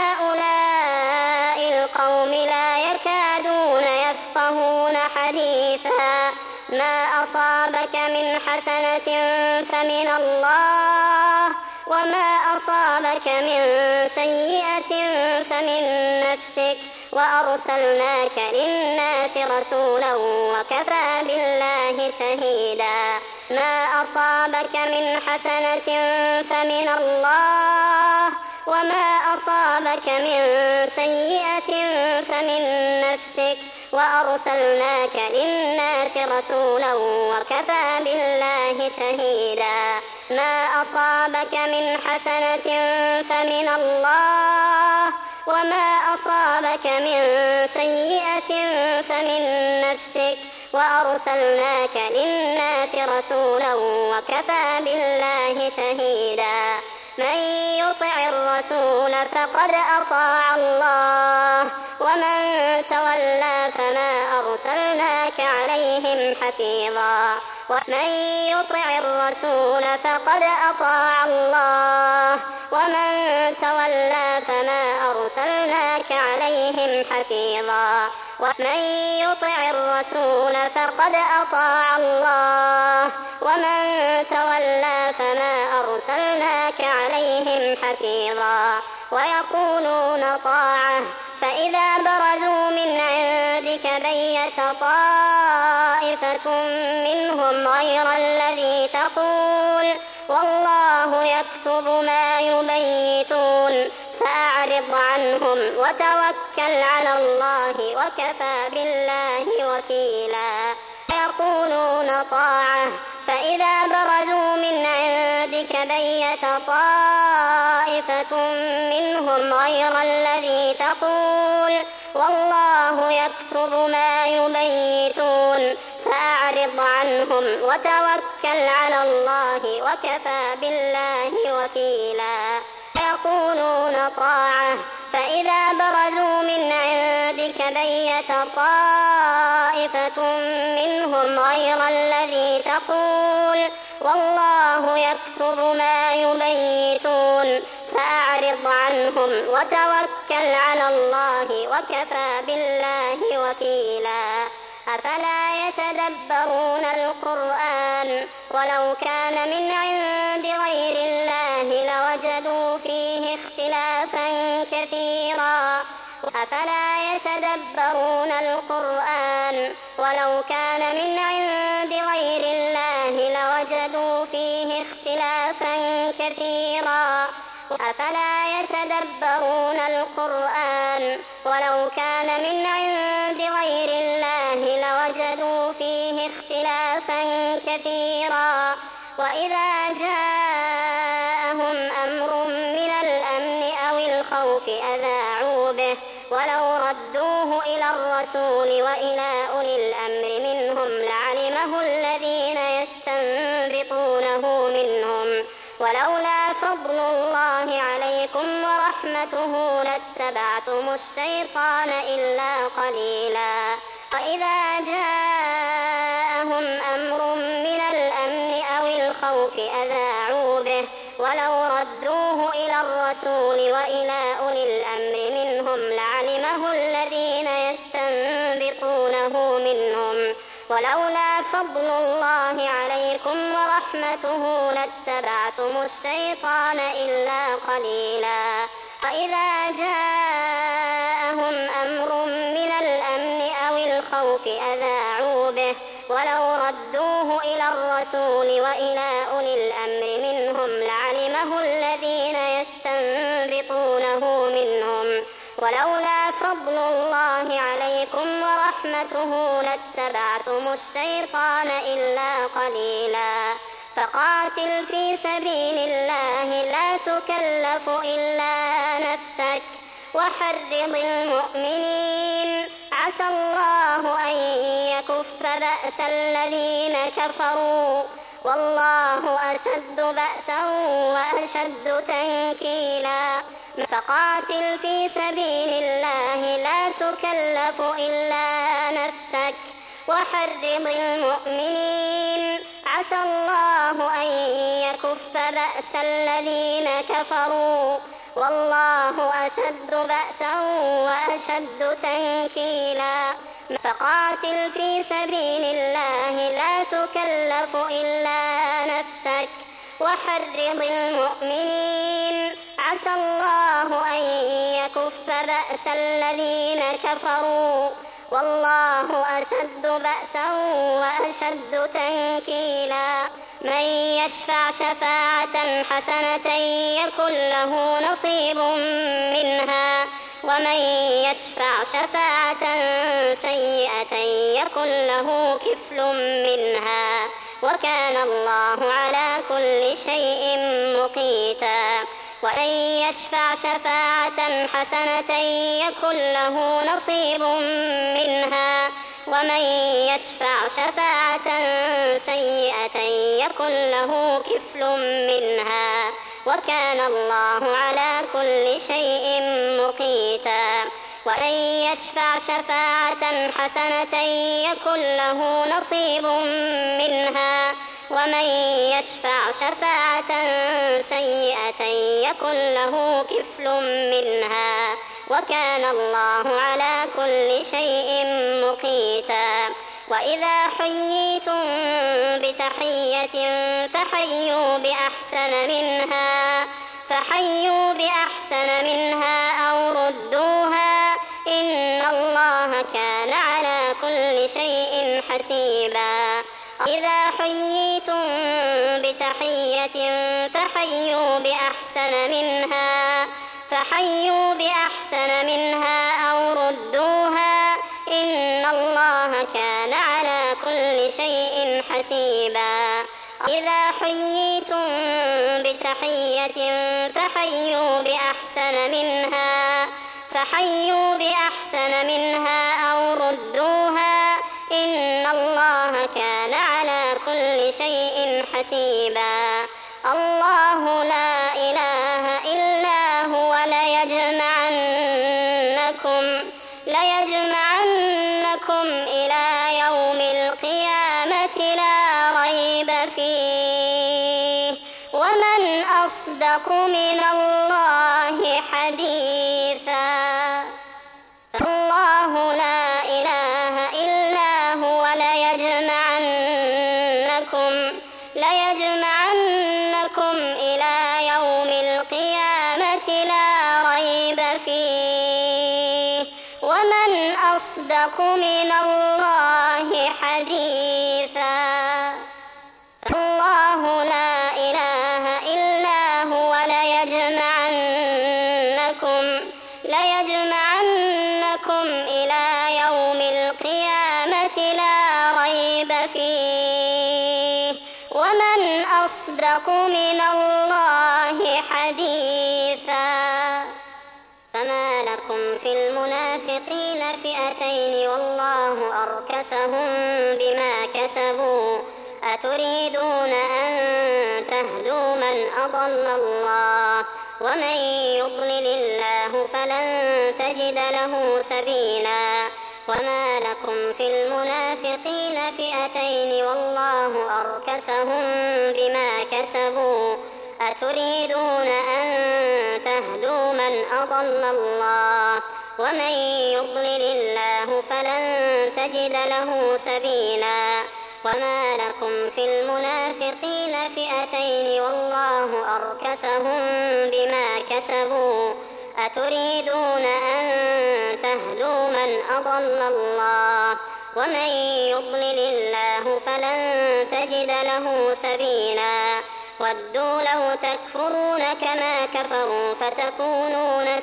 S1: لهؤلاء القوم لا يكادون يفقهون حديثا ما أصابك من حسنة فمن الله وما أصابك من سيئة فمن نفسك وأرسلناك للناس رسولا وكفى بالله شهيدا ما أصابك من حسنة فمن الله وما أصابك من سيئة فمن نفسك وأرسلناك للناس رسولا وكفى بالله شهيدا ما أصابك من حسنة فمن الله وما أصابك من سيئة فمن نفسك وأرسلناك للناس رسولا وكفى بالله شهيدا من يطع الرسول فقد أطاع الله ومن تولى فما أرسلناك عليهم حفيظا ومن يطع الرسول فقد أطاع الله ومن تولى فما أرسلناك عليهم حفيظا ومن يطع الرسول فقد أطاع الله ومن تولى فما أرسلناك عليهم حفيظا ويقولون طاعة فإذا برزوا من عندك بيت طائفة منهم غير الذي تقول والله يكتب ما يبيتون فأعرض عنهم وتوكل على الله وكفى بالله وكيلا يقولون طاعة فإذا برزوا من عندك بيت طائفة منهم غير الذي تقول والله يكتب ما يبيتون فأعرض عنهم وتوكل على الله وكفى بالله وكيلا يقولون طاعة فإذا برزوا من عندك بيت طائفة منهم غير الذي تقول والله يكتب ما يبيتون فأعرض عنهم وتوكل على الله وكفى بالله وكيلا. أفلا يتدبرون القرآن ولو كان من عند غير الله لوجدوا فيه اختلافا كثيرا. أفلا يتدبرون القرآن ولو كان من عند غير الله لوجدوا فيه اختلافا كثيرا. أفلا يتدبرون القرآن ولو كان من عند غير الله لوجدوا فيه اختلافا كثيرا. وإذا جاءهم أمر من الأمن أو الخوف أذاعوا به ولو ردوه إلى الرسول وإلى أولي الأمر منهم لعلمه الذين يستنبطونه منهم ولولا فضل الله عليكم ورحمته لاتبعتم الشيطان إلا قليلا. وإذا جاءهم أمر من الأمن أو الخوف أذاعوا به ولو ردوه إلى الرسول وإلى أولي الأمر منهم لعلمه الذين يستنبطونه منهم ولولا فضل الله عليكم ورحمته لاتبعتم الشيطان إلا قليلا. وإذا جاءهم أمر من الأمن أو الخوف أذاعوا به ولو ردوه إلى الرسول وإلى أولي الأمر منهم لعلمه الذين يستنبطونه منهم ولولا فضل الله عليكم ورحمته لاتبعتم الشيطان إلا قليلا. فقاتل في سبيل الله لا تكلف إلا نفسك وحرض المؤمنين عسى الله أن يكف بأس الذين كفروا والله أشد بأسا وأشد تنكيلا. فقاتل في سبيل الله لا تكلف إلا نفسك وحرض المؤمنين عسى الله أن يكف بأس الذين كفروا والله أشد بأسا وأشد تنكيلا. فقاتل في سبيل الله لا تكلف إلا نفسك وحرض المؤمنين عسى الله أن يكف بأس الذين كفروا والله أشد بأسا وأشد تنكيلا. من يشفع شفاعة حسنة يكن له نصيب منها ومن يشفع شفاعة سيئة يكن له كفل منها وكان الله على كل شيء مقيتا. ومن يشفع شفاعة حسنة يكن له نصيب منها ومن يشفع شفاعة سيئة يكن له كفل منها وكان الله على كل شيء مقيتا. ومن يشفع شفاعة حسنة يكن له نصيب منها ومن يشفع شفاعة سيئة يكن له كفل منها وكان الله على كل شيء مقيتا. وإذا حييتم بتحية فحيوا بأحسن منها أو ردوها إن الله كان على كل شيء حسيبا. إذا حييتم بتحية فحيوا بأحسن منها أو ردوها إن الله كان على كل شيء حسيبا. إذا حييتم بتحية فحيوا بأحسن منها أو ردوها إن الله كان على كل شيء حسيبا. الله لا إله إلا هو ليجمعنكم إلى يوم القيامة لا ريب فيه ومن أصدق من الله حديثا. الله لا إله إلا هو ليجمعنكم إلى يوم القيامة لا ريب فيه. ومن أصدق من الله حديثا. الله لا إله إلا هو ليجمعنكم إلى يوم القيامة لا ريب فيه. ومن أصدق من الله حديثا. فما لكم في المنافقين فئتين والله أركسهم بما كسبوا أتريدون أن تهدوا من أضل الله ومن يضلل الله فلن تجد له سبيلا. وما لكم في المنافقين فئتين والله أركسهم بما كسبوا أتريدون أن تهدوا من أضل الله ومن يضلل الله فلن تجد له سبيلا. وما لكم في المنافقين فئتين والله أركسهم بما كسبوا أتريدون أن تهدوا من أضل الله ومن يضلل الله فلن تجد له سبيلا. ودوا لو تكفرون كما كفروا فتكونون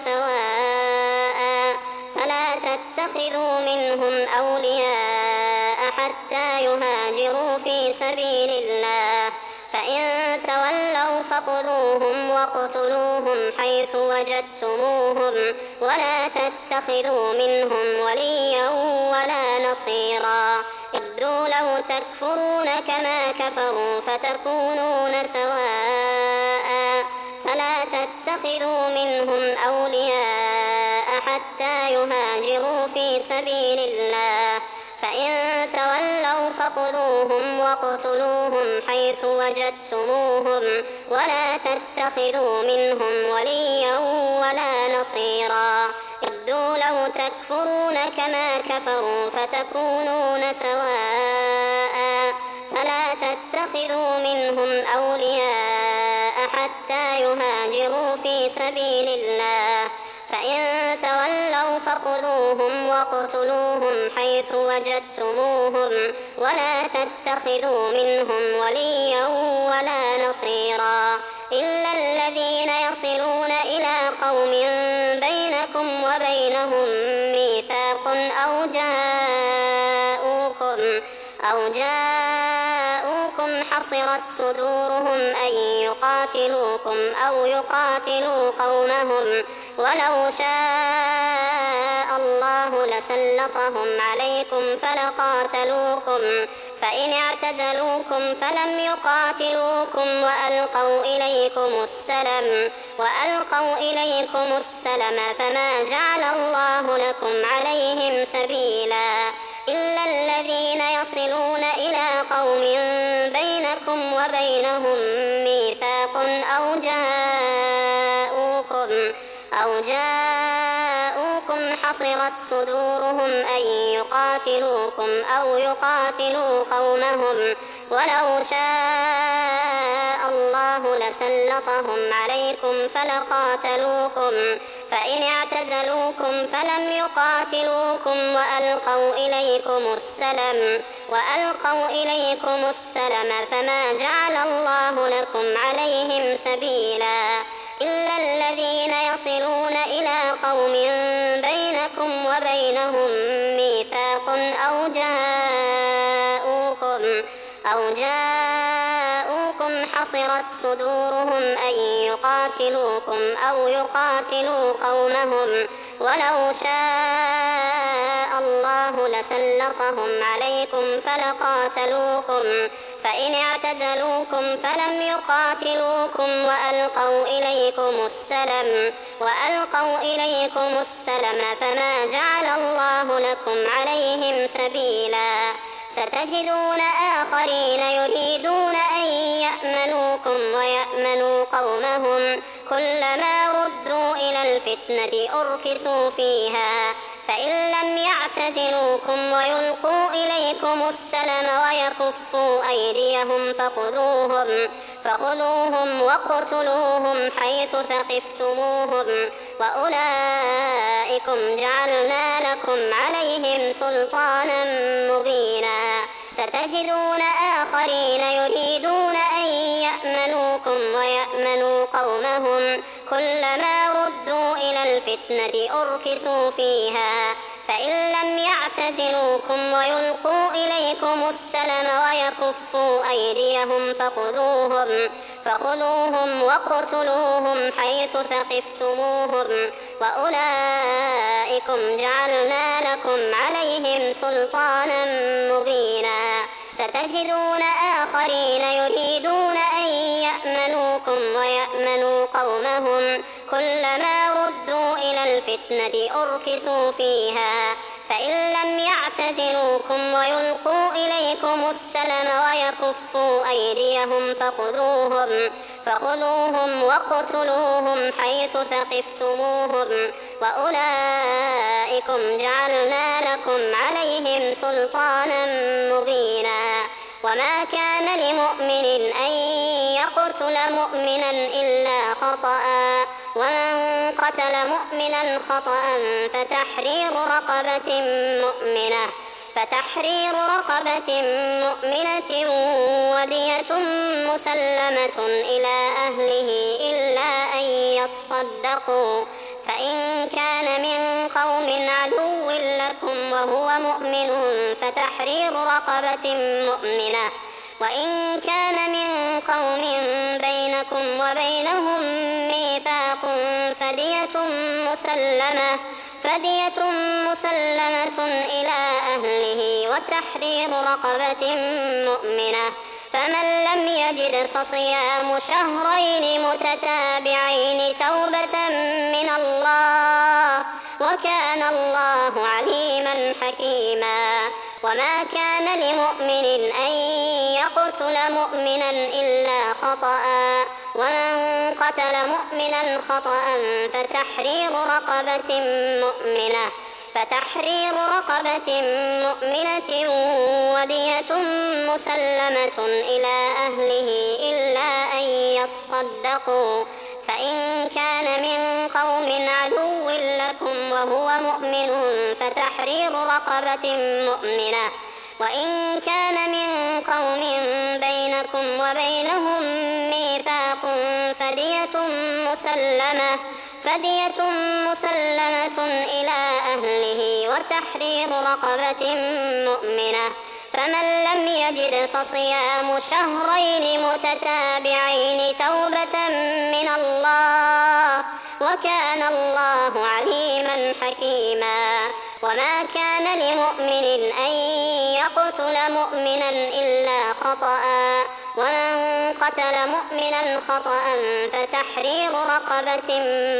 S1: سواء فلا تتخذوا منهم أولياء حتى يهاجروا في سبيل الله. فإن تولوا فخذوهم واقتلوهم حيث وجدتموهم ولا تتخذوا منهم وليا ولا نصيرا. ودوا لو تكفرون كما كفروا فتكونون سواء فلا تتخذوا منهم أولياء حتى يهاجروا في سبيل الله. فإن تولوا فخذوهم واقتلوهم حيث وجدتموهم ولا تتخذوا منهم وليا ولا نصيرا. ودوا لو تكفرون كما كفروا فتكونون سواء فلا تتخذوا منهم أولياء حتى يهاجروا في سبيل الله. فإن تولوا فخذوهم واقتلوهم حيث وجدتموهم ولا تتخذوا منهم وليا ولا نصيرا. إلا الذين يصلون إلى قوم بينكم وبينهم ميثاق أو جاءوكم حصرت صدورهم أن يقاتلوكم أو يقاتلوا قومهم ولو شاء الله لسلطهم عليكم فلقاتلوكم. فإن اعتزلوكم فلم يقاتلوكم وألقوا إليكم السلم فما جعل الله لكم عليهم سبيلا. إلا الذين يصلون إلى قوم بينكم وبينهم ميثاق أو جاءوكم حصرت صدورهم أن يقاتلوكم أو يقاتلوا قومهم ولو شاء الله لسلطهم عليكم فلقاتلوكم. فإن اعتزلوكم فلم يقاتلوكم وألقوا إليكم السلم فما جعل الله لكم عليهم سبيلا. إلا الذين يصلون إلى قوم بينكم وبينهم ميثاق أو جاءوكم حصرت صدورهم أن يقاتلوكم أو يقاتلوا قومهم ولو شاء الله لسلطهم عليكم فلقاتلوكم. فإن اعتزلوكم فلم يقاتلوكم وألقوا إليكم السلم فما جعل الله لكم عليهم سبيلا. ستجدون آخرين يريدون أن يأمنوكم ويأمنوا قومهم كلما ردوا إلى الفتنة أركسوا فيها فإن لم يعتزلوكم ويلقوا إليكم السلم ويكفوا أيديهم فخذوهم واقتلوهم حيث ثقفتموهم وأولئكم جعلنا لكم عليهم سلطانا مبينا ستجدون آخرين يريدون أن يأمنوكم ويأمنوا قومهم كلما ردوا إلى الفتنة أركسوا فيها فإن لم يعتزلوكم ويلقوا إليكم السلم ويكفوا أيديهم فخذوهم واقتلوهم حيث ثقفتموهم وأولئكم جعلنا لكم عليهم سلطانا مبينا ستجدون آخرين يريدون أن يأمنوكم ويأمنوا قومهم كلما ردوا إلى الفتنة أركسوا فيها فإن لم يعتزلوكم ويلقوا إليكم السلم ويكفوا أيديهم فخذوهم واقتلوهم حيث ثقفتموهم وأولئكم جعلنا لكم عليهم سلطانا مبينا وما كان لمؤمن أن يقتل مؤمنا إلا خطأ ومن قتل مؤمنا خطأ فتحرير رقبة مؤمنة ودية مسلمة إلى أهله إلا أن يصدقوا فإن كان من قوم عدو لكم وهو مؤمن فتحرير رقبة مؤمنة وإن كان من قوم بينكم وبينهم ميثاق فدية مسلمة إلى أهله وتحرير رقبة مؤمنة فمن لم يجد فصيام شهرين متتابعين توبة من الله وكان الله عليما حكيما وما كان لمؤمن أن يقتل مؤمنا إلا خطأ ومن قتل مؤمنا خطأ فتحرير رقبة مؤمنة ودية مسلمة إلى أهله إلا أن يصدقوا فإن كان من قوم عدو لكم وهو مؤمن فتحرير رقبة مؤمنة وإن كان من قوم بينكم وبينهم ميثاق فدية مسلمة إلى أهله وتحرير رقبة مؤمنة فمن لم يجد فصيام شهرين متتابعين توبة من الله وكان الله عليما حكيما وما كان لمؤمن أن يقتل مؤمنا إلا خطأ ومن قتل مؤمنا خطأ فتحرير رقبة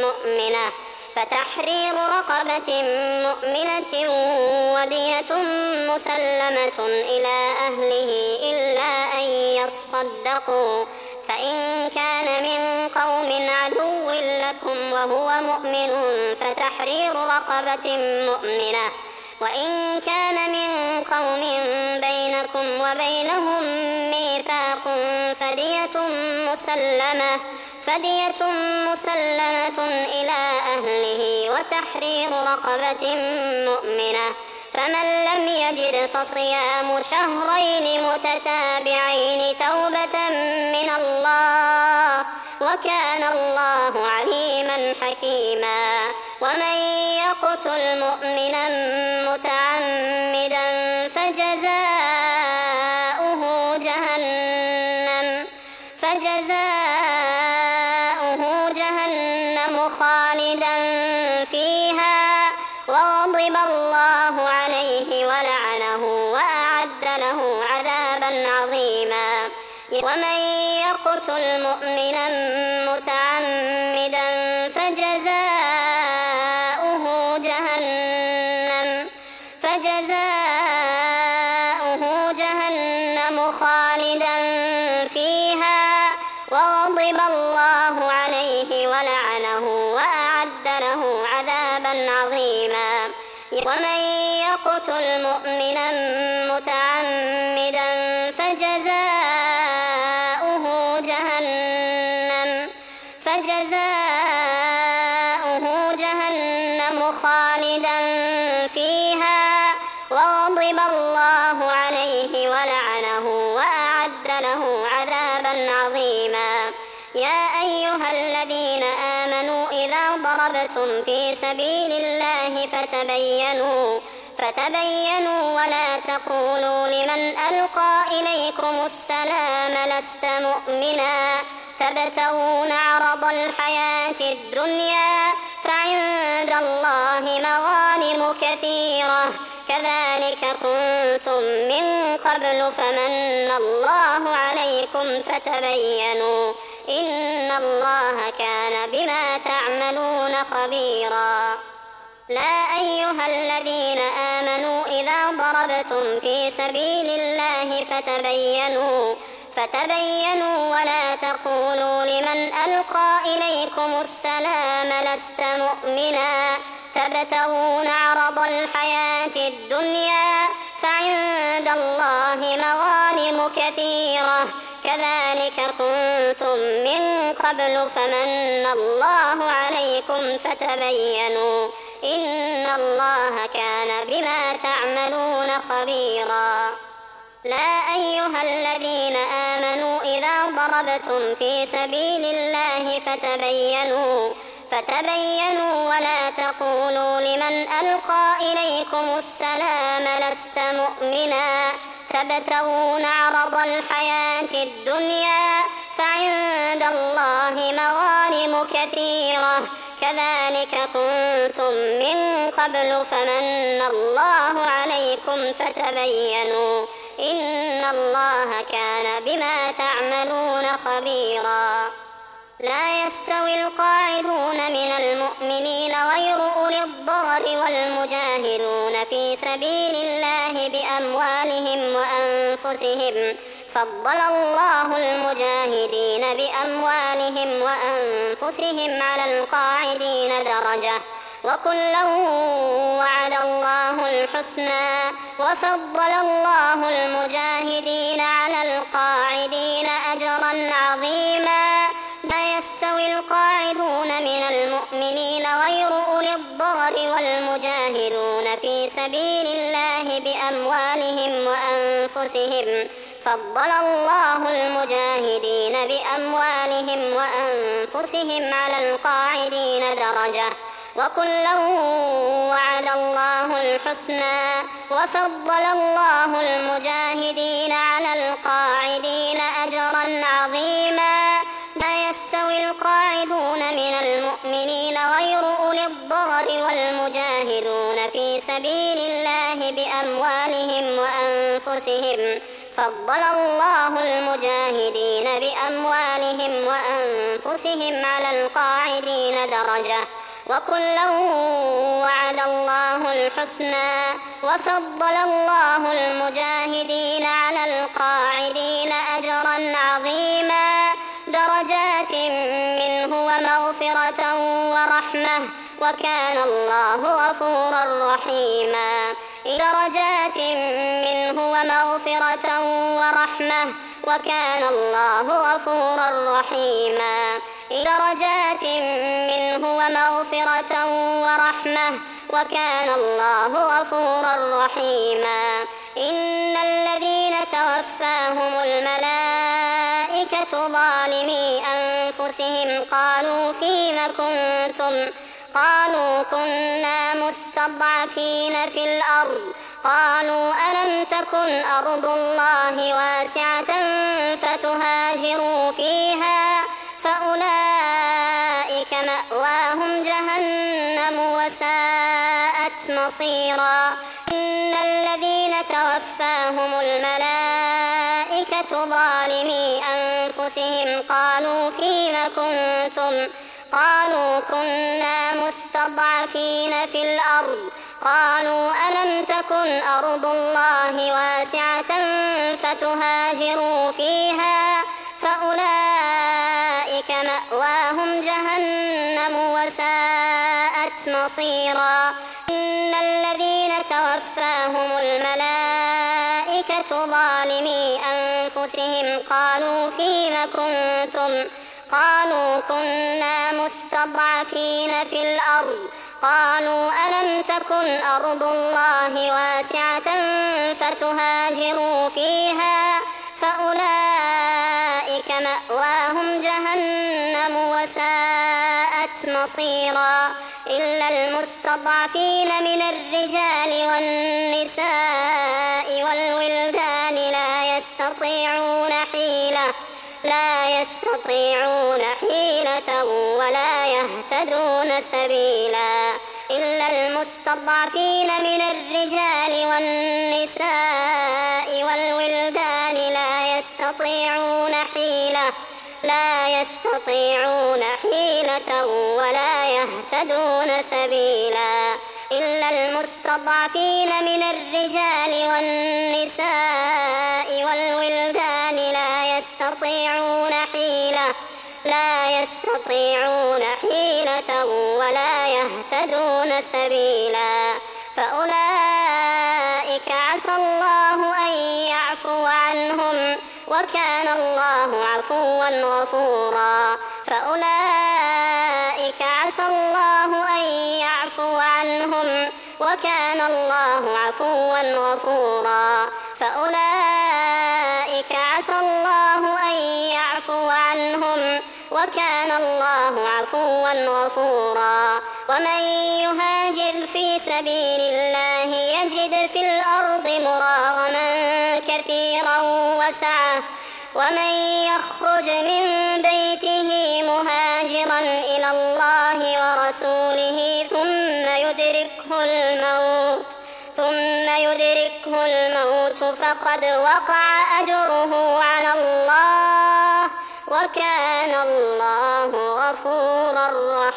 S1: مؤمنة ودية مسلمة إلى أهله إلا أن يصدقوا فإن كان من قوم عدو لكم وهو مؤمن فتحرير رقبة مؤمنة وإن كان من قوم بينكم وبينهم ميثاق فدية مسلمة إلى أهله وتحرير رقبة مؤمنة فمن لم يجد فصيام شهرين متتابعين توبة من الله وكان الله عليما حكيما ومن يقتل مؤمنا متعمدا فجزاؤه جهنم خالدا فيها وغضب الله عليه ولعنه وأعد له عذابا عظيما ومن يقتل مؤمنا متعمدا فجزاؤه جهنم خالدا فيها وغضب الله عليه ولعنه وأعد له عذابا عظيما. ومن يقتل مؤمنا متعمدا فجزاؤه جهنم خالدا فيها وغضب الله عليه ولعنه وأعد له عذابا عظيما. يا أيها الذين آمنوا إذا ضربتم في سبيل الله فتبينوا ولا تقولوا لمن ألقى إليكم السلام لست مؤمنا تبتغون عرض الحياة الدنيا فعند الله مغانم كثيرة كذلك كنتم من قبل فمن الله عليكم فتبينوا إن الله كان بما تعملون خبيرا. لا أيها الذين آمنوا إذا ضربتم في سبيل الله فتبينوا ولا تقولوا لمن ألقى إليكم السلام لست مؤمنا تبتغون عرض الحياة الدنيا فعند الله مغانم كثيرة كذلك كنتم من قبل فمن الله عليكم فتبينوا إن الله كان بما تعملون خبيرا. لا أيها الذين آمنوا إذا ضربتم في سبيل الله فتبينوا ولا تقولوا لمن ألقى إليكم السلام لست مؤمنا تبتغون عرض الحياة الدنيا فعند الله مغانم كثيرة كذلك كنتم من قبل فمن الله عليكم فتبينوا إن الله كان بما تعملون خبيرا. لا يستوي القاعدون من المؤمنين غير أولي الضرر والمجاهدون في سبيل الله بأموالهم وأنفسهم فضل الله المجاهدين بأموالهم وأنفسهم على القاعدين درجة وكلا وعد الله الحسنى وفضل الله المجاهدين على القاعدين أجرا عظيما. لا يستوي القاعدون من المؤمنين غير أولي الضرر والمجاهدون في سبيل الله بأموالهم وأنفسهم فضل الله المجاهدين بأموالهم وأنفسهم على القاعدين درجة وكلا وعد الله الحسنى وفضل الله المجاهدين على القاعدين أجرا عظيما. لا يستوي القاعدون من المؤمنين غير أولي الضرر والمجاهدون في سبيل الله بأموالهم وأنفسهم فضل الله المجاهدين بأموالهم وأنفسهم على القاعدين درجة وكلا وعد الله الحسنى وفضل الله المجاهدين على القاعدين أجرا عظيما. درجات منه ومغفرة ورحمة وكان الله غفورا رحيما. درجات منه ومغفرة ورحمة وكان الله غفورا رحيما. درجات منه ومغفرة ورحمة وكان الله غفورا رحيما. إن الذين توفاهم الملائكة ظالمي أنفسهم قالوا فيم كنتم قالوا كنا مستضعفين في الأرض قالوا ألم تكن أرض الله واسعة فتهاجروا فيها فأولئك مأواهم جهنم وساءت مصيرا. إن الذين توفاهم الملائكة ظالمي أنفسهم قالوا فيم كنتم قالوا كنا مستضعفين في الأرض قالوا ألم تكن أرض الله واسعة فتهاجروا فيها فأولئك مأواهم جهنم وساءت مصيرا إن الذين توفاهم الملائكة ظالمي أنفسهم قالوا فيم كنتم قالوا كنا مستضعفين في الأرض قالوا ألم تكن أرض الله واسعة فتهاجروا فيها فأولئك مأواهم جهنم وساءت مصيرا إلا المستضعفين من الرجال والنساء والولدان لا يستطيعون حيلة ولا يهتدون سبيلا إلا المستضعفين من الرجال والنساء والولدان لا يستطيعون حيلة ولا يهتدون سبيلا إلا المستضعفين من الرجال والنساء والولدان لا يستطيعون حيلة ولا يهتدون سبيلا فأولئك عسى الله أن يعفو عنهم وكان الله عفوا غفورا فأولئك عسى الله أن يعفو عنهم وكان الله عفوا غفورا فأولئك عسى الله أن يعفو عنهم وكان الله عفوا غفورا ومن يهاجر في سبيل الله يجد في الأرض مراغما كثيرا وسعة ومن يخرج من بيته مهاجرا إلى الله ورسوله ثم يدركه الموت فقد وقع أجره على الله وكان الله غفورا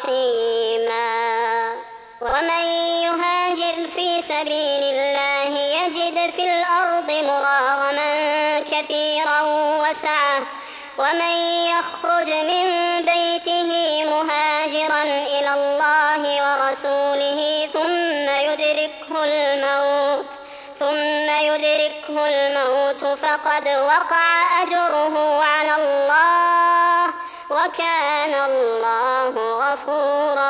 S1: رحيما ومن يهاجر في سبيل الله يجد في الأرض مراغما كثيرا وسعة ومن يخرج من بيته مهاجرا إلى الله ورسوله ثم يدركه الموت فقد وقع أجره على الله وكان الله غفورا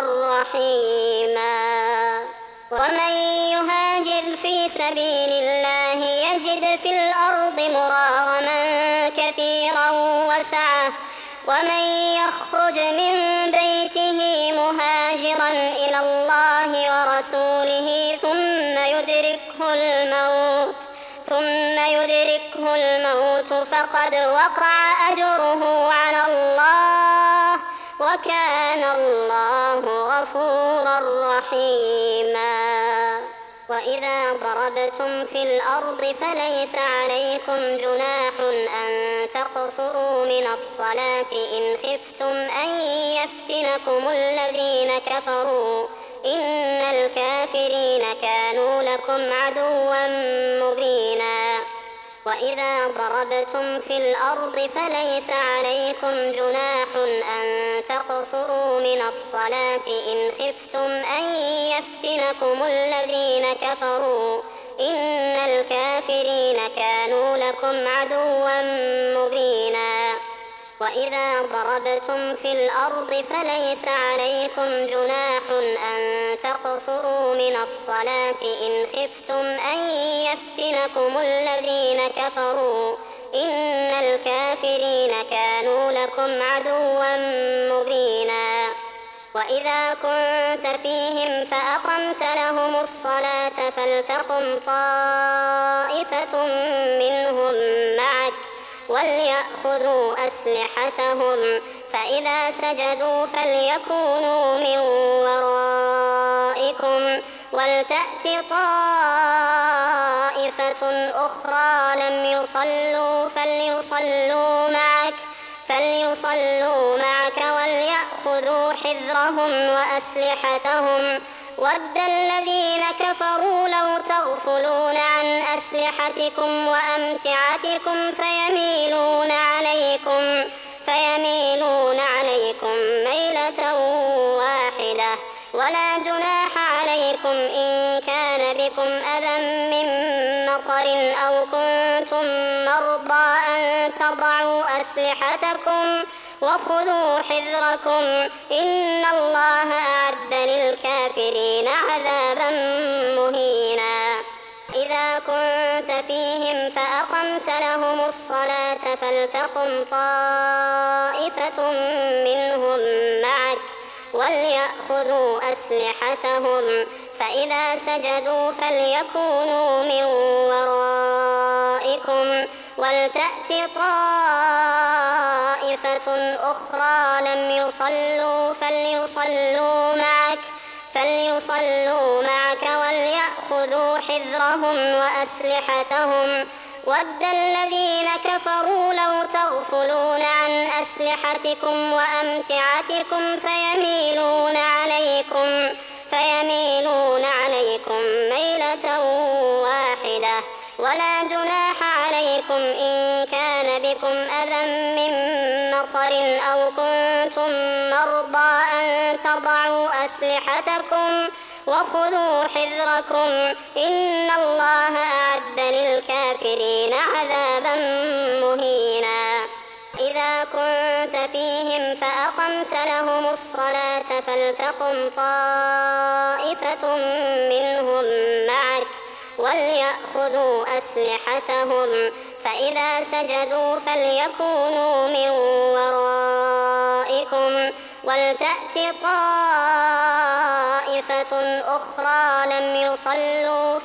S1: رحيما ومن يهاجر في سبيل الله يجد في الأرض مراغما كثيرا وسعة ومن يخرج من بيته مهاجرا إلى الله ورسوله ثم يدركه الموت فقد وقع أجره على الله وكان الله غفورا رحيما وإذا ضربتم في الأرض فليس عليكم جناح أن تقصروا من الصلاة إن خفتم أن يفتنكم الذين كفروا إن الكافرين كانوا لكم عدوا مبينا وإذا ضربتم في الأرض فليس عليكم جناح أن تقصروا من الصلاة إن خفتم أن يفتنكم الذين كفروا إن الكافرين كانوا لكم عدوا مبينا وإذا ضربتم في الأرض فليس عليكم جناح أن تقصروا من الصلاة إن خفتم أن يفتنكم الذين كفروا إن الكافرين كانوا لكم عدوا مبينا وإذا كنت فيهم فأقمت لهم الصلاة فلتقم طائفة منهم معك وليأخذوا أسلحتهم فإذا سجدوا فليكونوا من ورائكم ولتأت طائفة أخرى لم يصلوا فليصلوا معك وليأخذوا حذرهم وأسلحتهم ود الذين كفروا لو تغفلون عن أسلحتكم وأمتعتكم فيميلون عليكم ميلا ولا جناح عليكم إن كان بكم أذى من مطر أو كنتم مرضى أن تضعوا أسلحتكم وخذوا حذركم إن الله أعد للكافرين عذابا مهينا. إذا كنت فيهم فأقمت لهم الصلاة فلتقم طائفة منهم معك وليأخذوا أسلحتهم فإذا سجدوا فليكونوا من ورائكم ولتأت طائفة أخرى لم يصلوا فليصلوا معك وليأخذوا حذرهم وأسلحتهم ود الذين كفروا لو تغفلون عن أسلحتكم وأمتعتكم فيميلون عليكم ميلة واحدة. ولا جناح عليكم إن كان بكم أذى من مطر أو كنتم مرضى أن تضعوا أسلحتكم وخذوا حذركم إن الله أعد للكافرين عذابا مهينا. إذا كنت فيهم فأقمت لهم الصلاة فلتقم طائفة منهم معك وليأخذوا أسلحتهم فإذا سجدوا فليكونوا من ورائكم ولتأت طائفة أخرى لم يصلوا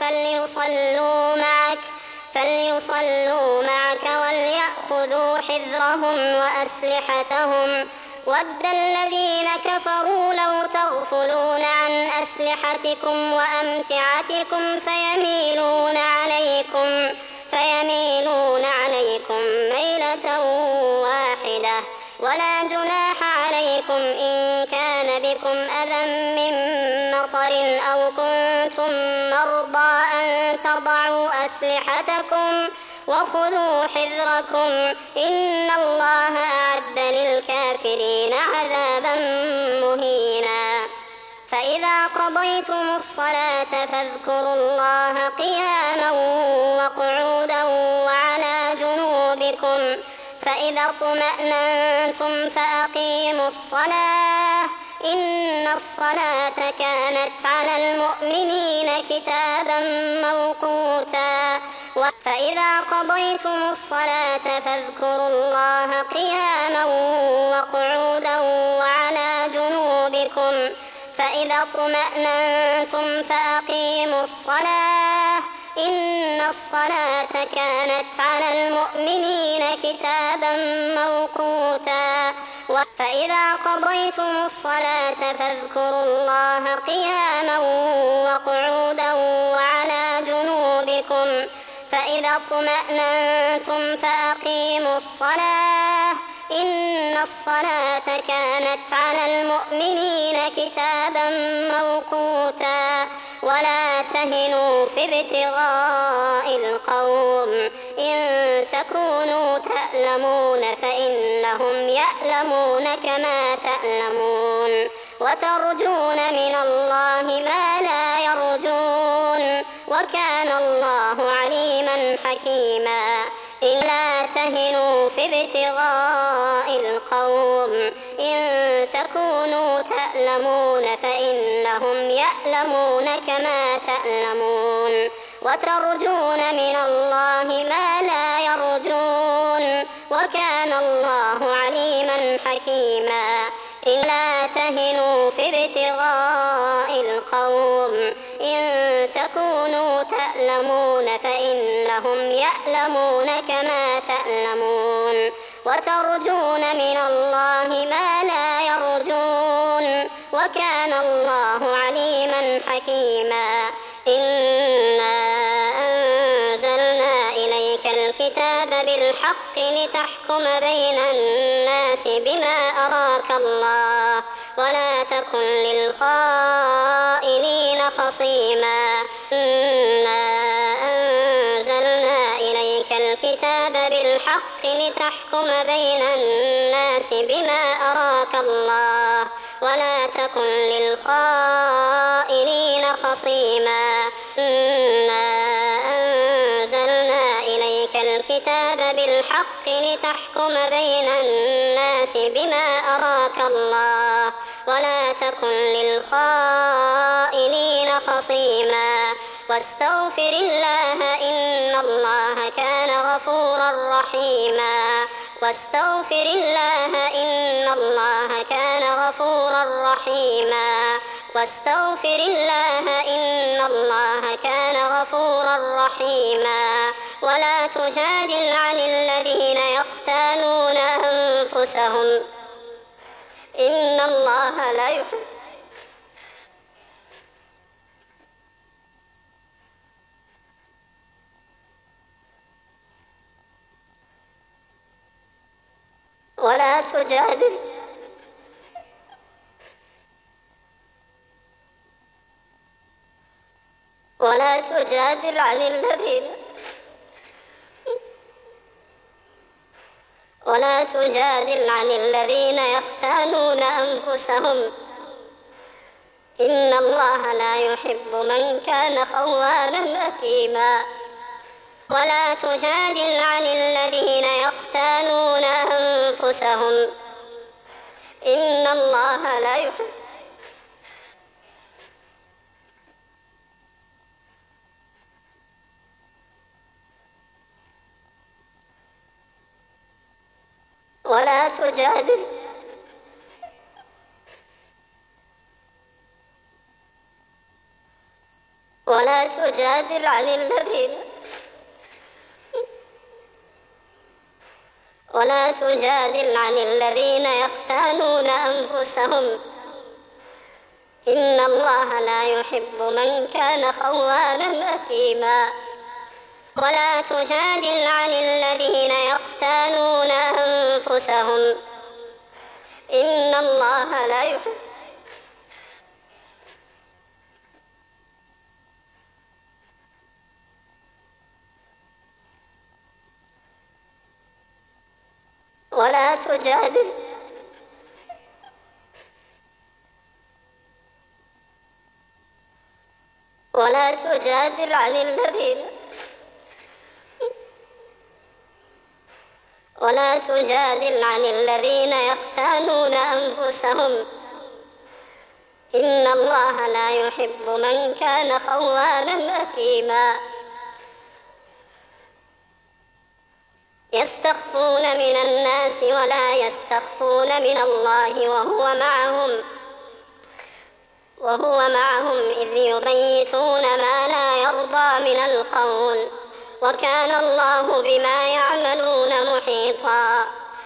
S1: فليصلوا معك وليأخذوا حذرهم وأسلحتهم ود الذين كفروا لو تغفلون عن أسلحتكم وأمتعتكم فيميلون عليكم ميلة واحدة. ولا جناح عليكم إن كان بكم أذى من مطر أو كنتم مرضى أن تضعوا أسلحتكم وخذوا حذركم إن الله أعد للكافرين عذابا مهينا. فإذا قضيتم الصلاة فاذكروا الله قياما وقعودا وعلى جنوبكم فإذا اطمأننتم فأقيموا الصلاة إن الصلاة كانت على المؤمنين كتابا موقوتا. فإذا قضيتم الصلاة فاذكروا الله قياما وقعودا وعلى جنوبكم فإذا اطمأننتم فأقيموا الصلاة إن الصلاة كانت على المؤمنين كتابا موقوتا. فإذا قضيتم الصلاة فاذكروا الله قياما وقعودا وعلى جنوبكم فإذا اطمأننتم فأقيموا الصلاة إن الصلاة كانت على المؤمنين كتابا موقوتا. ولا تهنوا في ابتغاء القوم إن تكونوا تألمون فإنهم يألمون كما تألمون وترجون من الله ما لا يرجون وكان الله عليما حكيما. إلا تهنوا في ابتغاء القوم إن تكونوا تألمون فإنهم يألمون كما تألمون وترجون من الله ما لا يرجون وكان الله عليما حكيما. إلا تهنوا في ابتغاء القوم إن تكونوا تألمون فإنهم يألمون كما تألمون وترجون من الله ما لا يرجون وكان الله عليما حكيما. إنا أنزلنا إليك الكتاب بالحق لتحكم بين الناس بما أراك الله ولا تكن للخائنين خصيما. إنا أنزلنا إليك الكتاب بالحق لتحكم بين الناس بما أراك الله ولا تكن للخائنين خصيما إنا أنزلنا إليك الكتاب بالحق لتحكم بين الناس بما أراك الله ولا تكن للخائنين خصيما واستغفر الله إن الله كان غفورا رحيما واستغفر الله إن الله كان غفورا رحيما واستغفر الله إن الله كان غفورا رحيما ولا تجادل عن الذين يختانون أنفسهم إن الله لا يحب ولا تجادل عن الذين يختانون أنفسهم إن الله لا يحب من كان خوانا أثيما ولا تجادل عن الذين يختانون أنفسهم إن الله لا يحب ولا تجادل عن الذين يختانون أنفسهم إن الله لا يحب من كان خوانا أثيما ولا تجادل عن الذين يختانون أنفسهم إن الله لا يحب ولا تجادل عن الذين يختانون أنفسهم إن الله لا يحب من كان خوانا أثيما يستخفون من الناس ولا يستخفون من الله وهو معهم إذ يبيتون ما لا يرضى من القول وكان الله بما يعملون محيطا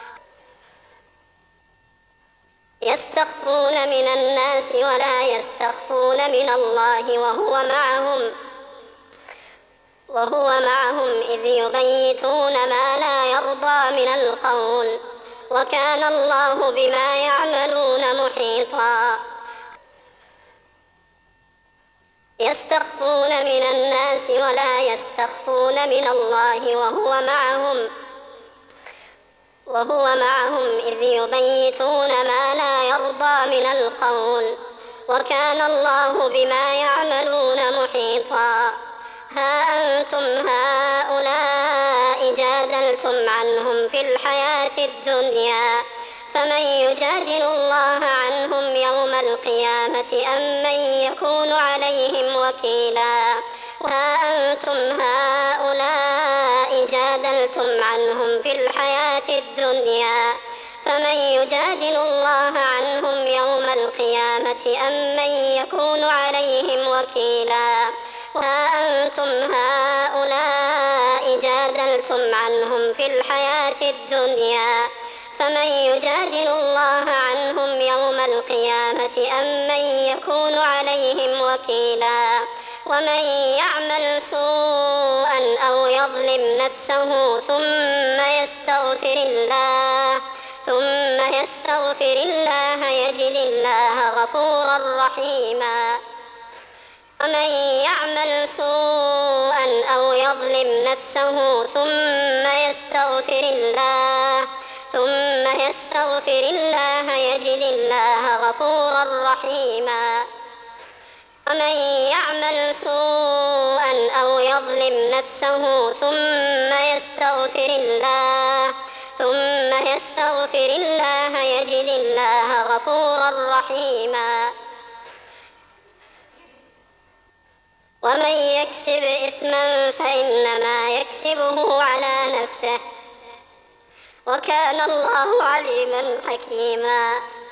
S1: يستخفون من الناس ولا يستخفون من الله وهو معهم إذ يبيتون ما لا يرضى من القول وكان الله بما يعملون محيطا يستخفون من الناس ولا يستخفون من الله وهو معهم إذ يبيتون ما لا يرضى من القول وكان الله بما يعملون محيطا ها أنتم هؤلاء جادلتم عنهم في الحياة الدنيا فمن يجادل الله عنهم يوم القيامة أم من يكون عليهم وكيلا ها أنتم هؤلاء جادلتم عنهم في الحياة الدنيا فمن يجادل الله عنهم يوم القيامة أم من يكون عليهم وكيلا ها أنتم هؤلاء جادلتم عنهم في الحياة الدنيا فمن يجادل الله عنهم يوم القيامة أم من يكون عليهم وكيلا ومن يعمل سوءا أو يظلم نفسه ثم يستغفر الله يجد الله غفورا رحيما ومن يعمل سوءا أو يظلم نفسه ثم يستغفر يستغفر الله يجد الله غفورا رحيما ومن يعمل سوءا أو يظلم نفسه ثم يستغفر الله يجد الله غفورا رحيما ومن يكسب إثما فإنما يكسبه على نفسه وكان الله عليما حكيما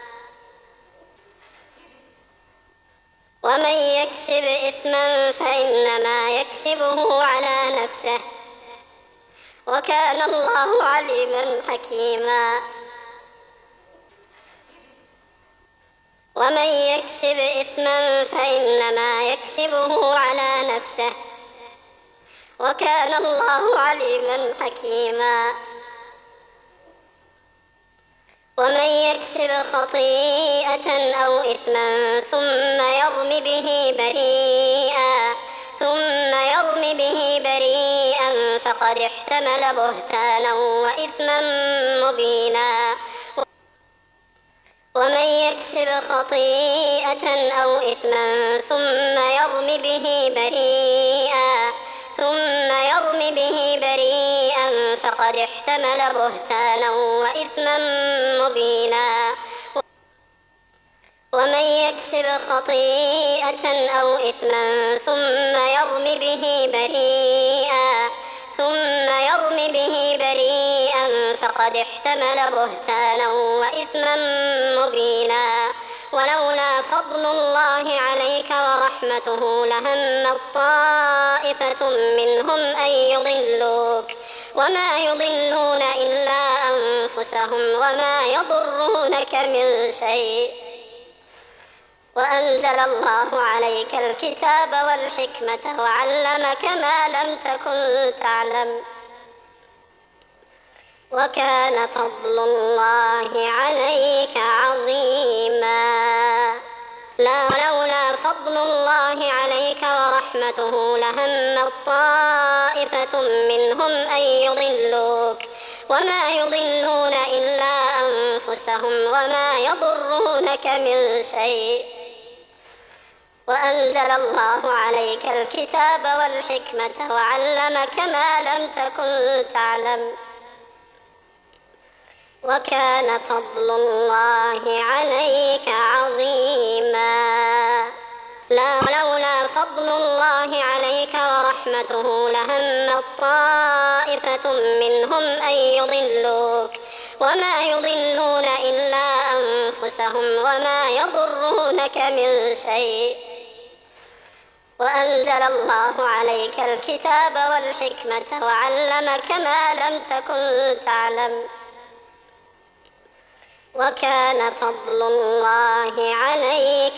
S1: ومن يكسب إثما فإنما يكسبه على نفسه وكان الله عليما حكيما ومن يكسب إثما فإنما يكسبه على نفسه وكان الله عليما حكيما ومن يكسب خطيئة أو إثما ثم يرم به بريئا فقد احتمل بهتانا وإثما مبينا ومن يكسب خطيئة أو إثما ثم يرم به بريئا فقد احتمل بهتانا وإثما مبينا ومن يكسب خطيئة أو إثما ثم يرم به بريئا فقد احتمل بهتانا وإثما مبينا ولولا فضل الله عليك ورحمته لهم طائفة منهم أن يضلوك وما يضلون إلا أنفسهم وما يضرونك من شيء وأنزل الله عليك الكتاب والحكمة وعلمك ما لم تكن تعلم وكان فضل الله عليك عظيما لولا فضل الله عليك ورحمته لهم طائفة منهم أن يضلوك وما يضلون إلا أنفسهم وما يضرونك من شيء وأنزل الله عليك الكتاب والحكمة وعلمك ما لم تكن تعلم وكان فضل الله عليك عظيما لولا فضل الله عليك ورحمته لهم طائفة منهم أن يضلوك وما يضلون إلا أنفسهم وما يضرونك من شيء وأنزل الله عليك الكتاب والحكمة وعلمك ما لم تكن تعلم وكان فضل الله عليك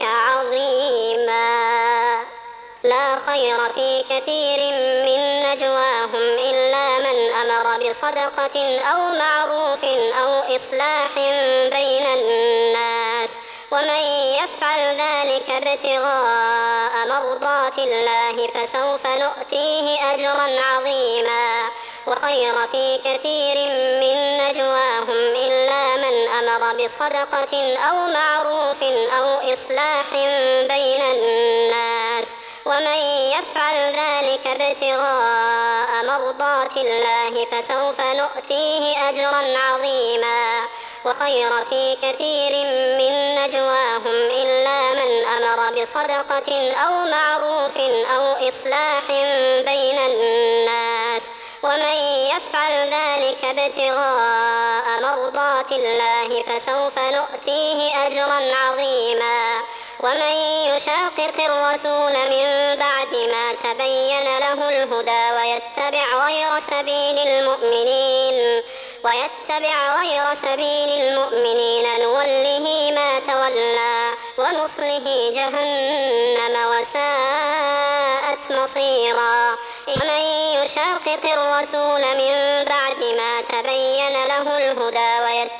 S1: عظيما لا خير في كثير من نجواهم إلا من أمر بصدقة أو معروف أو إصلاح بين الناس ومن يفعل ذلك ابتغاء مرضات الله فسوف نؤتيه أجرا عظيما وخير في كثير من نجواهم إلا من أمر بصدقة أو معروف أو إصلاح بين الناس ومن يفعل ذلك ابتغاء مرضات الله فسوف نؤتيه أجرا عظيما وخير في كثير من نجواهم إلا من أمر بصدقة أو معروف أو إصلاح بين الناس ومن يفعل ذلك ابتغاء مرضات الله فسوف نؤتيه أجرا عظيما ومن يشاقق الرسول من بعد ما تبين له الهدى ويتبع غير سبيل المؤمنين نوله ما تولى ونصله جهنم وساءت مصيرا ومن يشاقق الرسول من بعد ما تبين له الهدى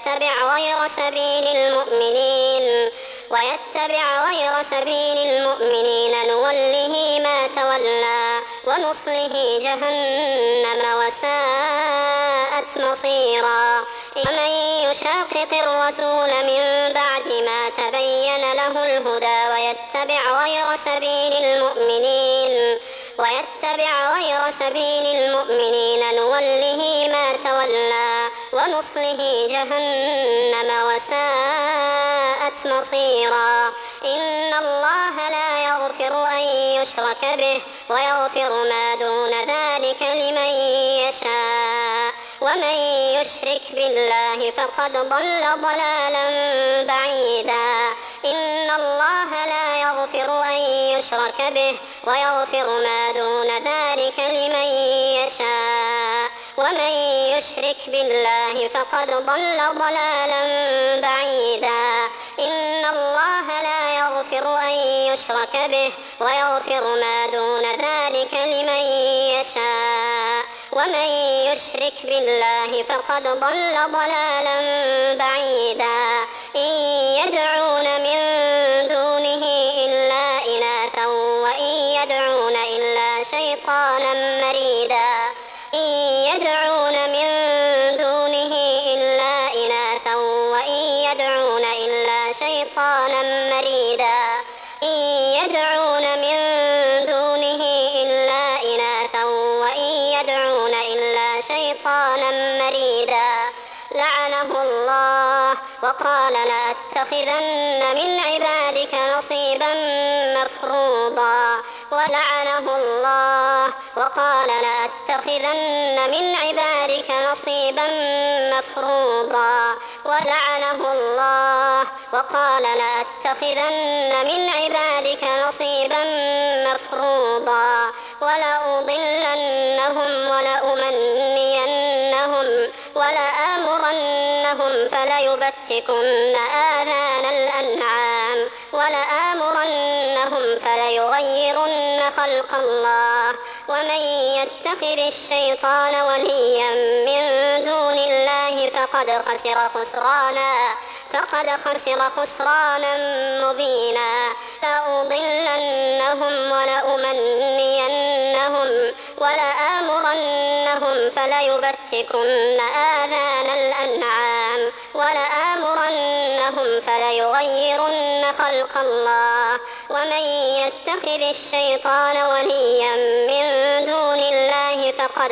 S1: ويتبع غير سبيل المؤمنين نوله ما تولى ونصله جهنم وساءت مصيرا ومن يشاقق الرسول من بعد ما تبين له الهدى ويتبع غير سبيل المؤمنين نوله ما تولى ونصله جهنم وساءت مصيرا. إن الله لا يغفر أن يشرك به ويغفر ما دون ذلك لمن يشاء، ومن يشرك بالله فقد ضل ضلالا بعيدا. إن الله لا يغفر أن يشرك به ويغفر ما دون ذلك لمن يشاء، ومن يشرك بالله فقد ضل ضلالا بعيدا. إن الله لا يغفر أن يشرك به ويغفر ما دون ذلك لمن يشاء، ومن يشرك بالله فقد ضل ضلالا بعيدا. إن يدعون من دونه إلا إناثا وإن يدعون إلا شيطانا مريدا. إن يدعون من دونه إلا إناثا وإن يدعون إلا شيطانا مريدا. إن يدعون من دونه إلا إناثا وإن يدعون إلا شيطانا مريدا. لعنه الله وقال لأتخذن من عبادك نصيبا مفروضا. ولعنه الله وقال لأتخذن من عبادك نصيبا مفروضا. ولعنه الله وقال لأتخذن من عبادك نصيبا مفروضا. ولأضلنهم ولأمنينهم ولآمرنهم فليبتكن آذان الأنعام ولآمرنهم فليغيرن خلق الله. ومن يتخذ الشيطان وليا من دون الله فقد خسر خسرانا مبينا. لأضلنهم ولأمنينهم ولآمرنهم فليبتكن آذان الأنعام ولآمرنهم فليغيرن خلق الله. ومن يتخذ الشيطان وليا من دون الله فقد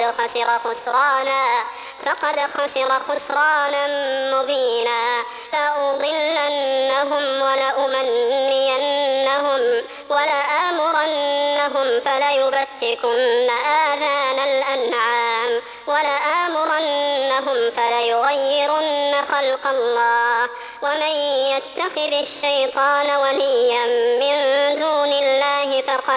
S1: خسر خسرانا مبينا. لأضلنهم ولأمنينهم ولآمرنهم فليبتكن آذان الأنعام ولآمرنهم فليغيرن خلق الله. ومن يتخذ الشيطان وليا من دون الله فقد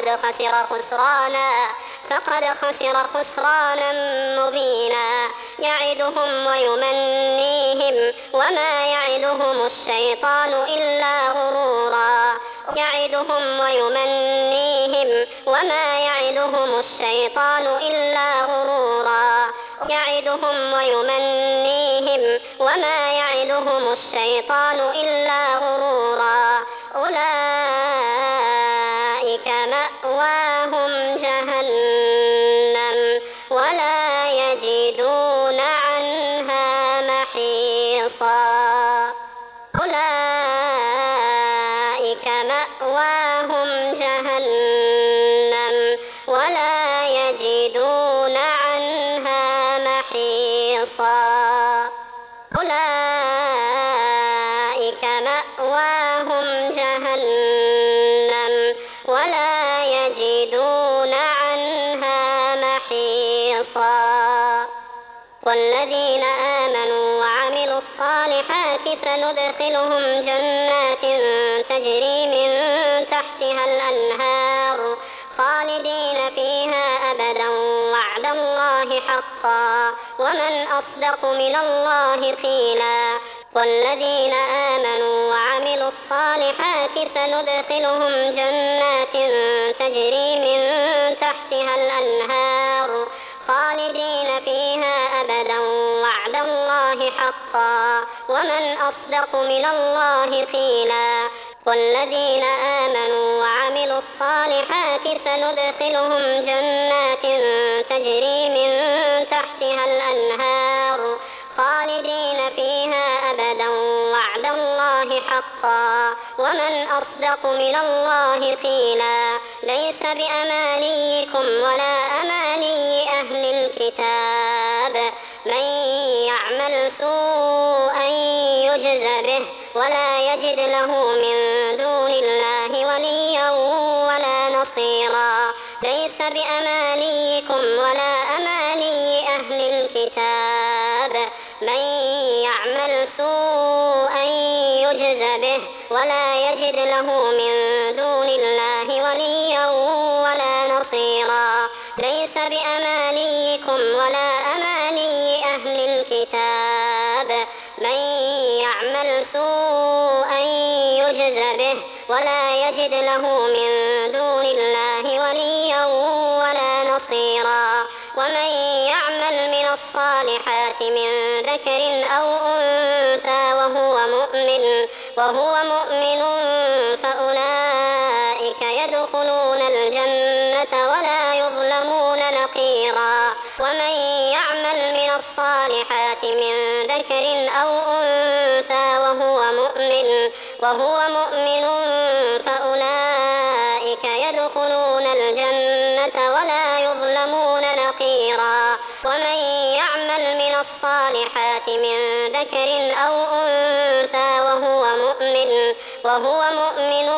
S1: خسر خسرانا مبينا. يعدهم ويمنيهم وما يعدهم الشيطان إلا غرورا. يعدهم ويمنيهم وما يعدهم الشيطان إلا غرورا. يعدهم ويمنيهم وما يعدهم الشيطان إلا غرورا. أولئك مأواهم جهنم ولا يجدون عنها محيصا. أولئك مأواهم جهنم ولا يجدون عنها محيصا. أولئك مأواهم جهنم ولا يجدون عنها محيصا. والذين آمنوا وعملوا الصالحات سندخلهم جنات تجري من تحتها الأنهار خالدين فيها أبدا وعد الله حقا ومن أصدق من الله قيلا. والذين آمنوا وعملوا الصالحات سندخلهم جنات تجري من تحتها الأنهار خالدين فيها أبدا وعد الله حقا ومن أصدق من الله قيلا. والذين آمنوا وعملوا الصالحات سندخلهم جنات تجري من تحتها الأنهار خالدين فيها الله حقا ومن أصدق من الله قيلا ليس بأمانيكم ولا أماني أهل الكتاب من يعمل سوءا يجز به ولا يجد له من دون الله وليا ولا نصيرا ليس بأمانيكم ولا أماني أهل الكتاب من يعمل سوءا يجز به ولا يجد له من دون الله وليا ولا نصيرا ليس بأمانيكم ولا أماني أهل الكتاب من يعمل سوءا يجز به ولا يجد له من دون الله وليا ولا نصيرا ومن يعمل من الصالحات من ذكر أو أنثى وهو مؤمن فأولئك يدخلون الجنة ولا يظلمون نقيرا ومن يعمل من الصالحات من ذكر أو أنثى وهو مؤمن فأولئك يدخلون الجنة ولا يظلمون نقيرا ومن يعمل من الصالحات من ذكر أو أنثى وهو مؤمن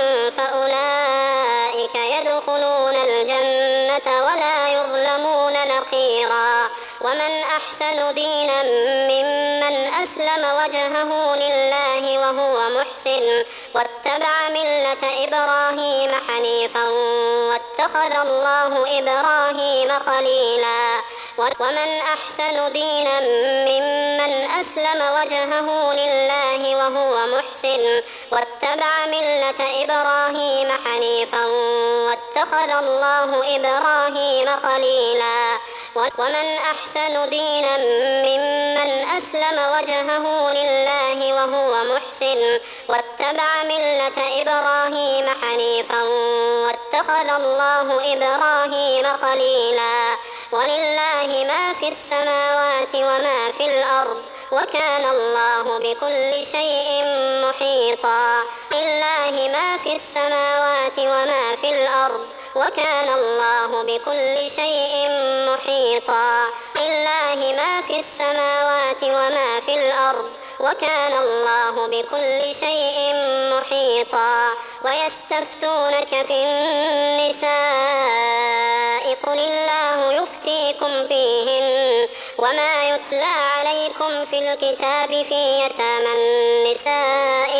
S1: فأولئك يدخلون الجنة ولا يظلمون نقيرا ومن أحسن دينا ممن أسلم وجهه لله وهو محسن واتبع ملة إبراهيم حنيفا واتخذ الله إبراهيم خليلا ومن أحسن دينا ممن أسلم وجهه لله وهو محسن واتبع ملة إبراهيم حنيفا واتخذ الله إبراهيم خليلا ومن أحسن دينا ممن أسلم وجهه لله وهو محسن واتبع ملة إبراهيم حنيفا واتخذ الله إبراهيم خليلا ولله ما في السماوات وما في الأرض وكان الله بكل شيء محيطا لله ما في السماوات وما في الأرض وكان الله بكل شيء محيطا لله ما في السماوات وما في الأرض وكان الله بكل شيء محيطا ويستفتونك في النساء قل الله يفتيكم فيهن وما يتلى عليكم في الكتاب في يتامى النساء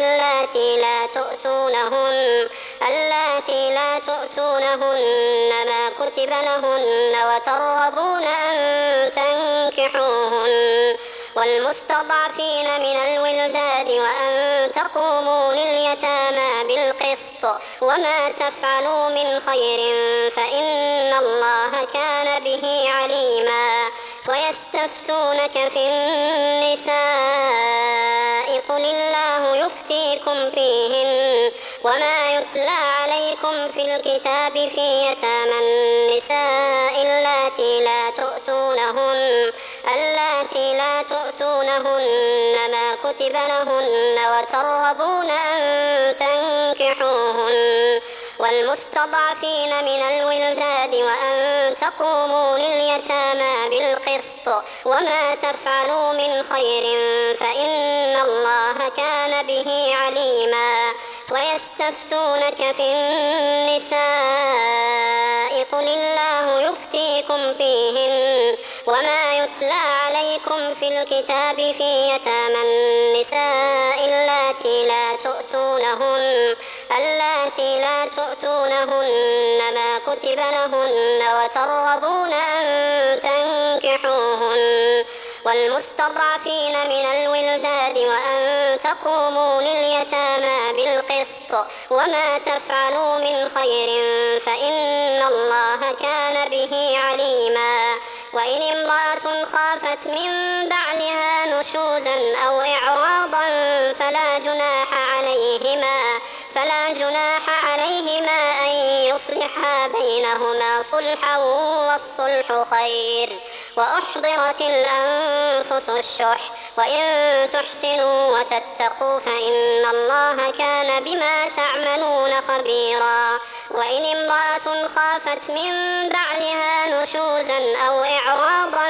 S1: اللاتي لا تؤتونهن ما كتب لهن وترغبون أن تنكحوهن والمستضعفين من الولدان وأن تقوموا لليتامى بالقسط وما تفعلوا من خير فإن الله كان به عليما ويستفتونك في النساء قل الله يفتيكم فيهن وما يتلى عليكم في الكتاب في يتامى النساء اللاتي لا تؤتونهن ما كتب لهن وترغبون أن تنكحوهن والمستضعفين من الولدان وأن تقوموا لليتامى بالقسط وما تفعلوا من خير فإن الله كان به عليما ويستفتونك في النساء قل الله يفتيكم فيهن وما يتلى عليكم في الكتاب في يتامى النساء اللاتي لا تؤتونهن ما كتب لهن وترغبون أن تنكحوهن والمستضعفين من الولدان وأن تقوموا لليتامى بالقسط وما تفعلوا من خير فإن الله كان به عليما وإن امرأة خافت من بعلها نشوزا أو إعراضا فلا جناح عليهما أن يصلحا بينهما صلحا والصلح خير وأحضرت الأنفس الشح وإن تحسنوا وتتقوا فإن الله كان بما تعملون خبيرا. وإن امرأة خافت من بعلها نشوزا أو إعراضا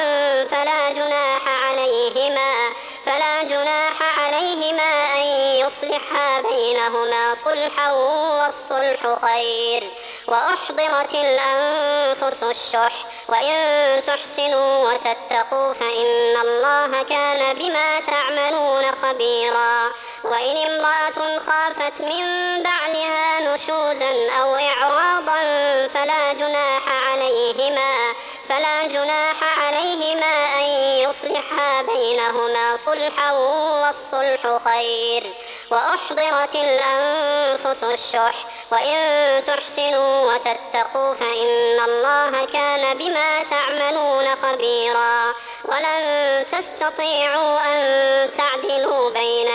S1: فلا جناح عليهما أن يصلحا بينهما صلحا والصلح خير. وأحضرت الأنفس الشح وإن تحسنوا وتتقوا فإن الله كان بما تعملون خبيرا. وإن امرأة خافت من بعلها نشوزا أو إعراضا فلا جناح عليهما أن يصلحا بينهما صلحا والصلح خير. وأحضرت الأنفس الشح وإن تحسنوا وتتقوا فإن الله كان بما تعملون خبيرا. ولن تستطيعوا أن تعدلوا بين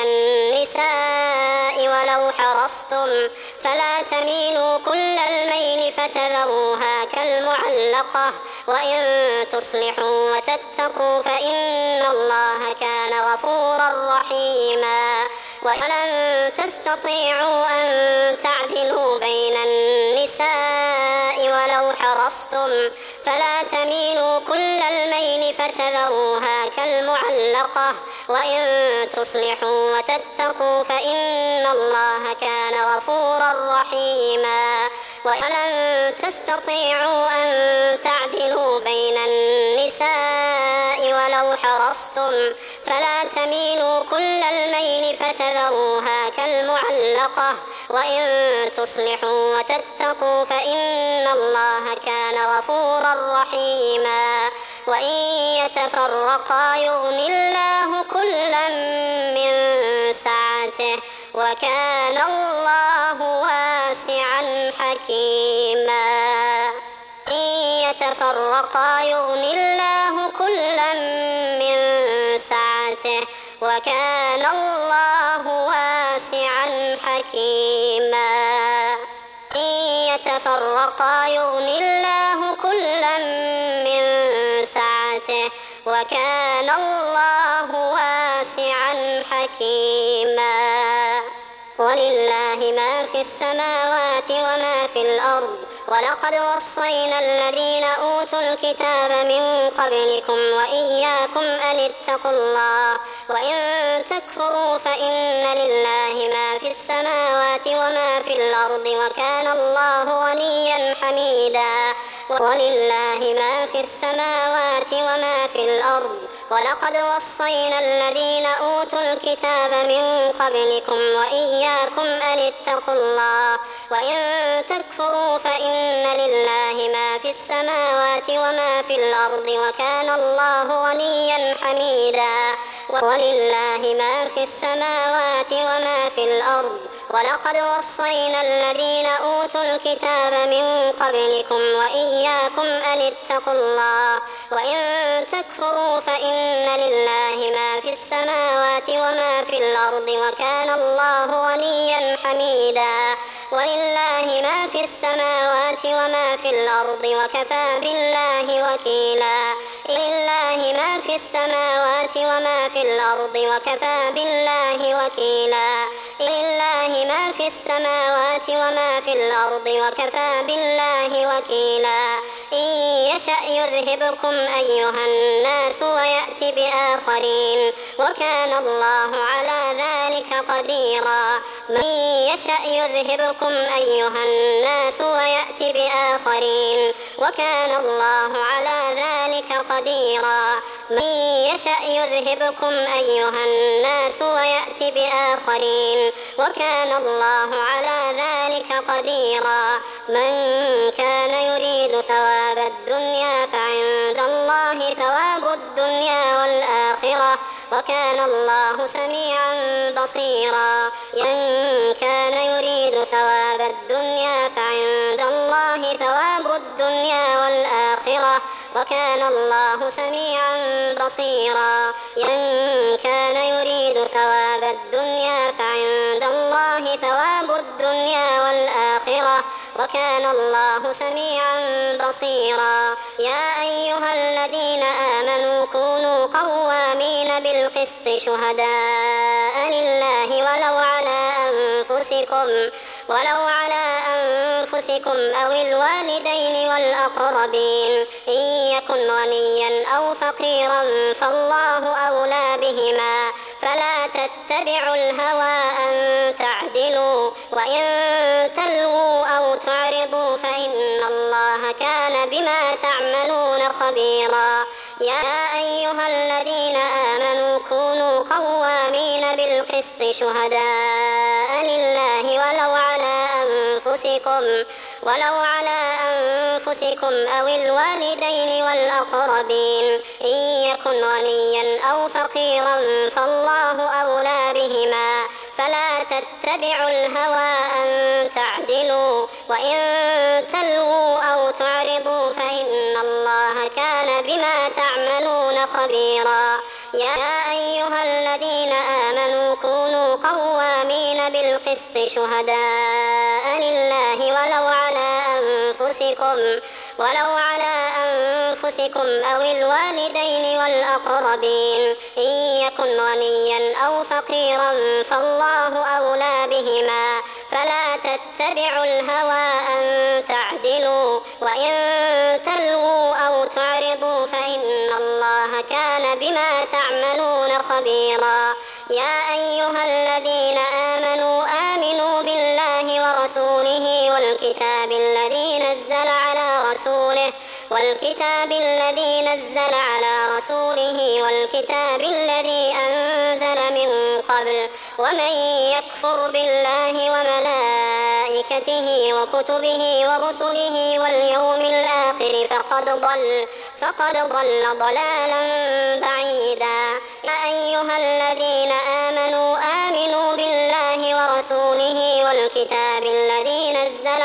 S1: النساء ولو حرصتم فلا تميلوا كل الميل فتذروها كالمعلقة. وإن تصلحوا وتتقوا فإن الله كان غفورا رحيما. ولن تستطيعوا أن تعدلوا بين النساء ولو حرصتم فلا تميلوا كل الميل فتذروها كالمعلقة. وإن تصلحوا وتتقوا فإن الله كان غفورا رحيما. ولن تستطيعوا أن تعدلوا بين النساء ولو حرصتم فلا تميلوا كل الميل فتذروها كالمعلقة. وإن تصلحوا وتتقوا فإن الله كان غفورا رحيما. وإن يتفرقا يغني الله كلا من سعته وكان الله واسعا حكيما. إن يتفرقا يغني الله كلا من سعته وكان الله واسعا حكيما. إن يتفرقا يغني الله كلا من سعته وكان الله واسعا حكيما. ولله ما في السماوات وما في الأرض. ولقد وصينا الذين أوتوا الكتاب من قبلكم وإياكم أن اتقوا الله. وإن تكفروا فإن لله ما في السماوات وما في الأرض وكان الله غنيا حميدا. ولله ما في السماوات وما في الأرض. ولقد وصينا الذين أوتوا الكتاب من قبلكم وإياكم أن اتقوا الله. وإن تكفروا فإن لله ما في السماوات وما في الأرض وكان الله غنيا حميدا. ولله ما في السماوات وما في الأرض. ولقد وصينا الذين أوتوا الكتاب من قبلكم وإياكم أن اتقوا الله. وإن تكفروا فإن لله ما في السماوات وما في الأرض وكان الله غنيا حميدا. ولله ما في السماوات وما في الأرض وكفى بالله وكيلا. لله ما في السماوات وما في الأرض وكفى بالله وكيلا. لله ما في السماوات وما في الأرض وكفى بالله وكيلا. إن يشأ يذهبكم أيها الناس ويأتي بآخرين وكان الله على ذلك قديرا. من يشأ يذهبكم أيها الناس ويأتي بآخرين وكان الله على ذلك قديرا. من يشأ يذهبكم أيها الناس ويأتي بآخرين وكان الله على ذلك قديرا. من كان يريد ثواب الدنيا فعند الله ثواب الدنيا والآخرة وكان الله سميعا بصيرا. من كان يريد ثواب الدنيا فعند الله ثواب الدنيا والآخرة وكان الله سميعا بصيرا. من كان يريد ثواب الدنيا فعند الله ثواب الدنيا والآخرة وكان الله سميعا بصيرا. يا أيها الذين آمنوا كونوا قوامين بالقسط شهداء لله ولو على أنفسكم أو الوالدين والأقربين إن يكن غنيا أو فقيرا فالله أولى بهما فلا تتبعوا الهوى أن تعدلوا وإن تلووا أو تعرضوا فإن الله كان بما تعملون خبيرا. يا أيها الذين آمنوا كونوا قوامين بالقسط شهداء لله ولو على أنفسكم أو الوالدين والأقربين إن يكن غنيا أو فقيرا فالله أولى بهما فلا تتبعوا الهوى أن تعدلوا وإن تلووا أو تعرضوا فإن الله كان بما تعملون خبيرا. يا أيها الذين آمنوا كونوا قوامين بالقسط شهداء لله ولو على أنفسكم أو الوالدين والأقربين إن يكن غنيا أو فقيرا فالله أولى بهما فلا تتبعوا الهوى أن تعدلوا وإن تلووا أو تعرضوا فإن الله كان بما تعملون خبيرا. يا أيها الذين آمنوا بالله ورسوله والكتاب الذي نزل على رسوله والكتاب الذي أنزل من قبل ومن يكفر بالله وملائكته وكتبه ورسله واليوم الآخر فقد ضل ضلالا بعيدا. يا أيها الذين آمنوا بالله ورسوله والكتاب الذي نزل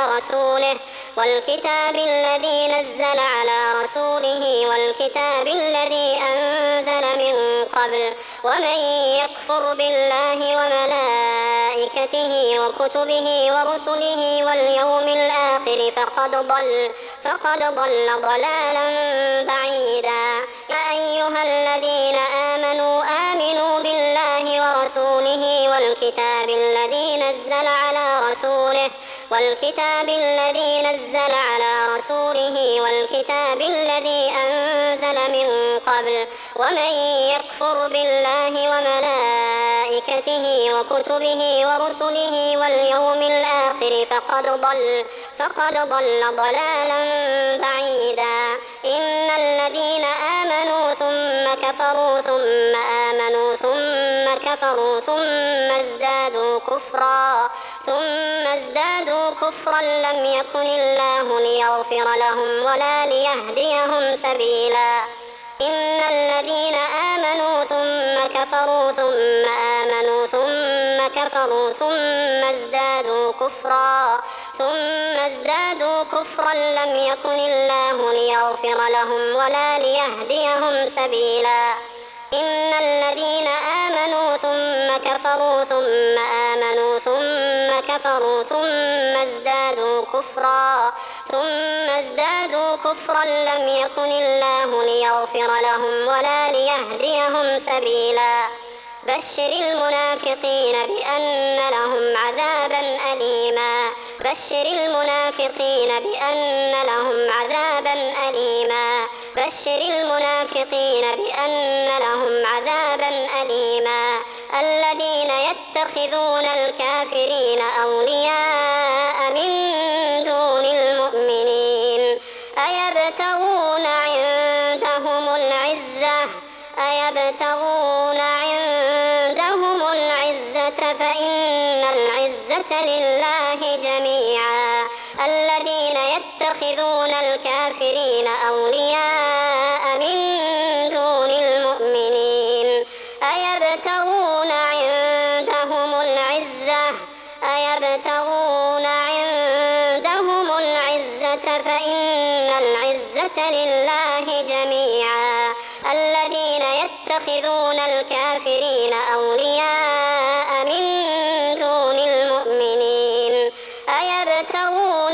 S1: على رسوله والكتاب الذي أنزل من قبل ومن يكفر بالله وملائكته وكتبه ورسله واليوم الآخر فقد ضل ضلالا بعيدا. يا أيها الذين آمنوا بالله ورسوله والكتاب الذي نزل على رسوله والكتاب الذي أنزل من قبل ومن يكفر بالله وملائكته وكتبه ورسله واليوم الآخر فقد ضل ضلالا بعيدا. إن الذين آمنوا ثم كفروا ثم آمنوا ثم كفروا ثم ازدادوا كفرا لم يكن الله ليغفر لهم ولا ليهديهم سبيلا. إن الذين آمنوا ثم كفروا ثم آمنوا ثم كفروا ثم ازدادوا كفرا لم يكن الله ليغفر لهم ولا ليهديهم سبيلا. إن الذين آمنوا ثم كفروا ثم آمنوا ثم كفروا ثم ازدادوا كفرا لم يكن الله ليغفر لهم ولا ليهديهم سبيلا. بشر المنافقين بأن لهم عذابا أليما. بشر المنافقين بأن لهم عذابا أليما. بشر المنافقين بأن لهم عذابا أليما. الذين يتخذون الكافرين أولياء من دون المؤمنين أيبتغون عندهم العزة فإن العزة لله جميعا. الذين يتخذون الكافرين أولياء من دون المؤمنين أيبتغون عندهم العزة فإن العزة لله جميعا. الذين يتخذون الكافرين أولياء من دون المؤمنين أيبتغون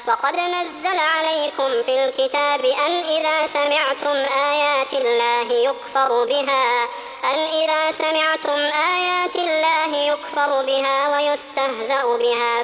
S1: وقد نزل عليكم في الكتاب أن إذا سمعتم آيات الله يكفر بها ويستهزأ بها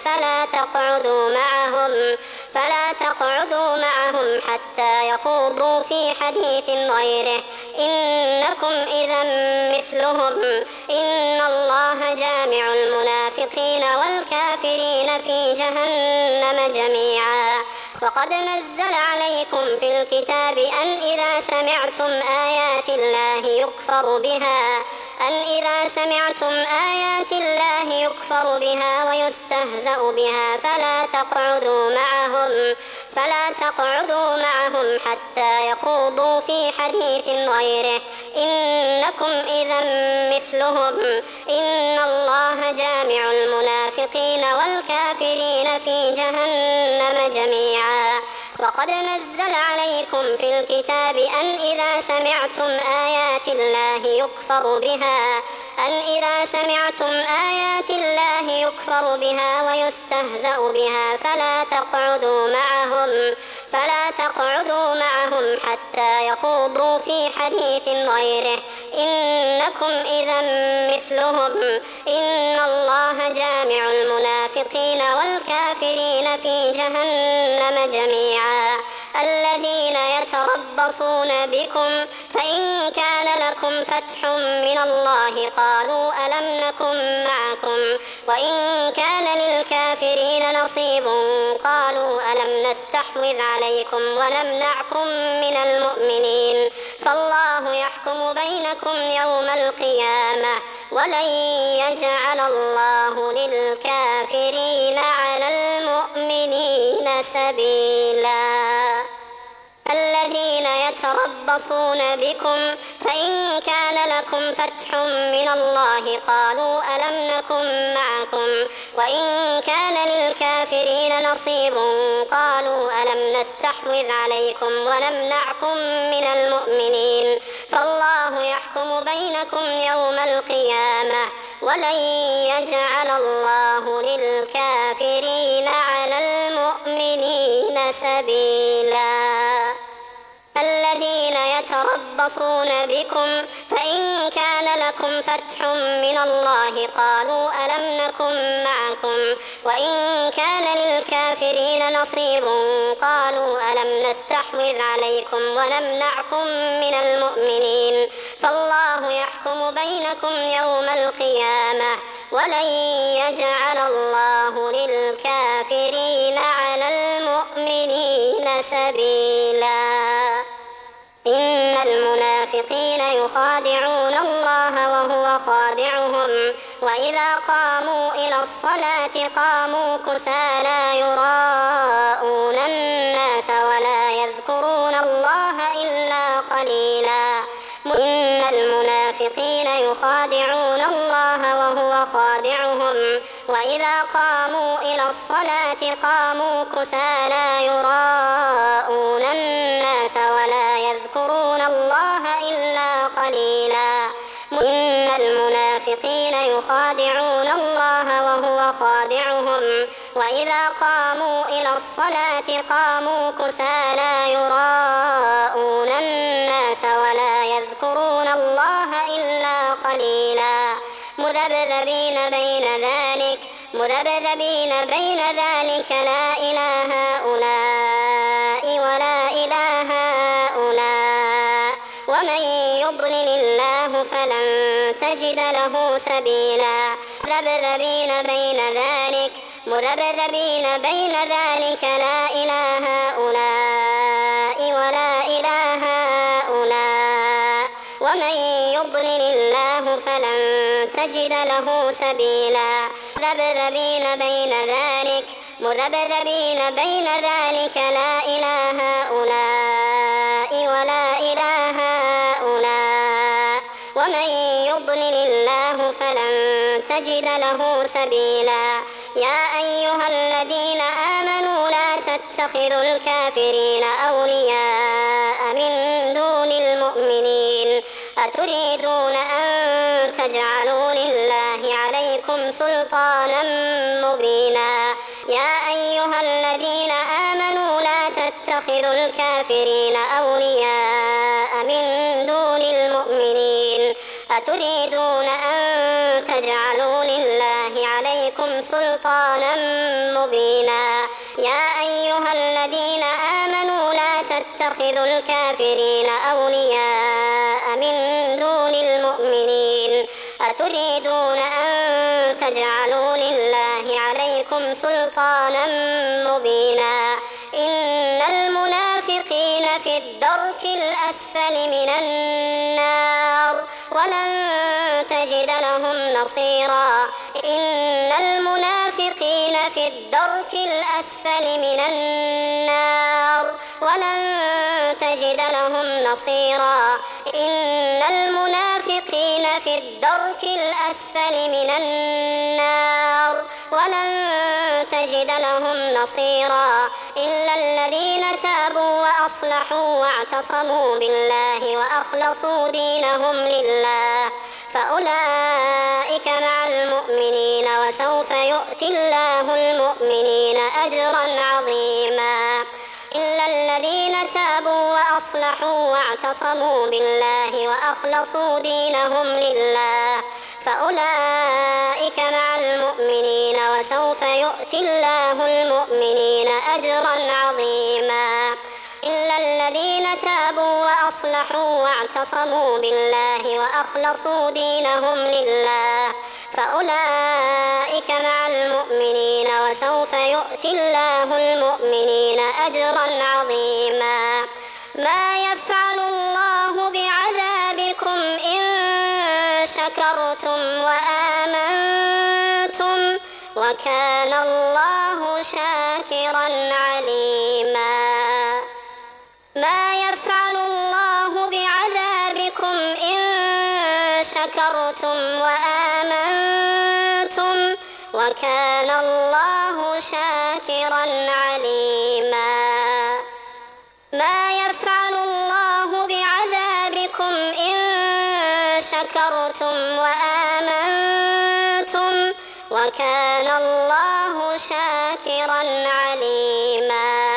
S1: فلا تقعدوا معهم حتى يخوضوا في حديث غيره إنكم إذا مثلهم إن الله جامع المنافقين والكافرين في جهنم جميعا. وقد نزل عليكم في الكتاب أن إذا سمعتم آيات الله يكفر بها ويستهزأ بها فلا تقعدوا معهم حتى يخوضوا في حديث غيره إنكم إذا مثلهم إن الله جامع المنافقين والكافرين في جهنم جميعا. وقد نزل عليكم في الكتاب أن إذا سمعتم آيات الله يكفر بها ويستهزأ بها فلا تقعدوا معهم حتى يخوضوا في حديث غيره إنكم إذا مثلهم إن الله جامع المنافقين والكافرين في جهنم جميعا. الذين يتربصون بكم فإن كان لكم فتح من الله قالوا ألم نكن معكم وإن كان للكافرين نصيب قالوا ألم نستحوذ عليكم ونمنعكم من المؤمنين فالله يحكم بينكم يوم القيامة ولن يجعل الله للكافرين على المؤمنين سبيلا. الذين يتربصون بكم فإن كان لكم فتح من الله قالوا ألم نكن معكم وإن كان للكافرين نصيب قالوا ألم نستحوذ عليكم ونمنعكم من المؤمنين فالله يحكم بينكم يوم القيامة ولن يجعل الله للكافرين على المؤمنين سبيلا. الذين يتربصون بكم فإن كان لكم فتح من الله قالوا ألم نكن معكم وإن كان للكافرين نصيب قالوا ألم نستحوذ عليكم ونمنعكم من المؤمنين فالله يحكم بينكم يوم القيامة ولن يجعل الله للكافرين على المؤمنين سبيلا. إن المنافقين يخادعون الله وهو خادعهم وإذا قاموا إلى الصلاة قاموا كسالى يراءون الناس ولا يذكرون الله إلا قليلا. إن المنافقين يخادعون الله وهو خادعهم وإذا قاموا إلى الصلاة قاموا كسالى يراءون الناس ولا يذكرون الله إلا قليلا. إن المنافقين يخادعون الله وهو خادعهم وإذا قاموا إلى الصلاة قاموا كسالى يراءون الناس ولا يذكرون الله إلا قليلا. مذبذبين بين ذلك لا إله هؤلاء ولا إله هؤلاء ومن يضلل الله فلن تجد له سبيلا. مذبذبين بين ذلك لا إله هؤلاء ولا إله هؤلاء ومن يضلل الله فلن تجد له سبيلا. مذبذبين بين ذلك لا إله هؤلاء ولا إله هؤلاء ومن يضلل الله فلن تجد له سبيلا. يا أيها الذين آمنوا لا تتخذوا الكافرين أولياء من دون المؤمنين أتريدون أن تجعلوا لله عليكم سلطانا مبينا. يا أيها الذين آمنوا تتخذوا الكافرين أولياء من دون المؤمنين أتريدون أن تجعلوا لله عليكم سلطانا مبينا يا أيها الذين آمنوا لا تتخذوا الكافرين أولياء من دون المؤمنين أتريدون أن تجعلوا لله عليكم سلطانا مبينا إن المنافقين في الدرك الأسفل من النار ولن تجد لهم نصيرا إن المنافقين في الدرك الأسفل من النار ولن تجد لهم نصيرا إن المنافقين في الدرك الأسفل من النار ولن تجد لهم نصيرا إلا الذين تابوا وأصلحوا واعتصموا بالله وأخلصوا دينهم لله فأولئك مع المؤمنين وسوف يؤتي الله المؤمنين أجرا عظيما إلا الذين تابوا وأصلحوا واعتصموا بالله وأخلصوا دينهم لله فأولئك مع المؤمنين وسوف يؤتي الله المؤمنين أجرا عظيما إلا الذين تابوا وأصلحوا واعتصموا بالله وأخلصوا دينهم لله فأولئك مع المؤمنين وسوف يؤتي الله المؤمنين أجرا عظيما ما يفعل الله بعذابكم إن شكرتم وآمنتم وكان الله شاكرا عليما ما يفعل الله بعذابكم إن شكرتم وآمنتم وكان الله شاكرا عليما ما يفعل الله بعذابكم إن شكرتم وآمنتم وكان الله شاكرا عليما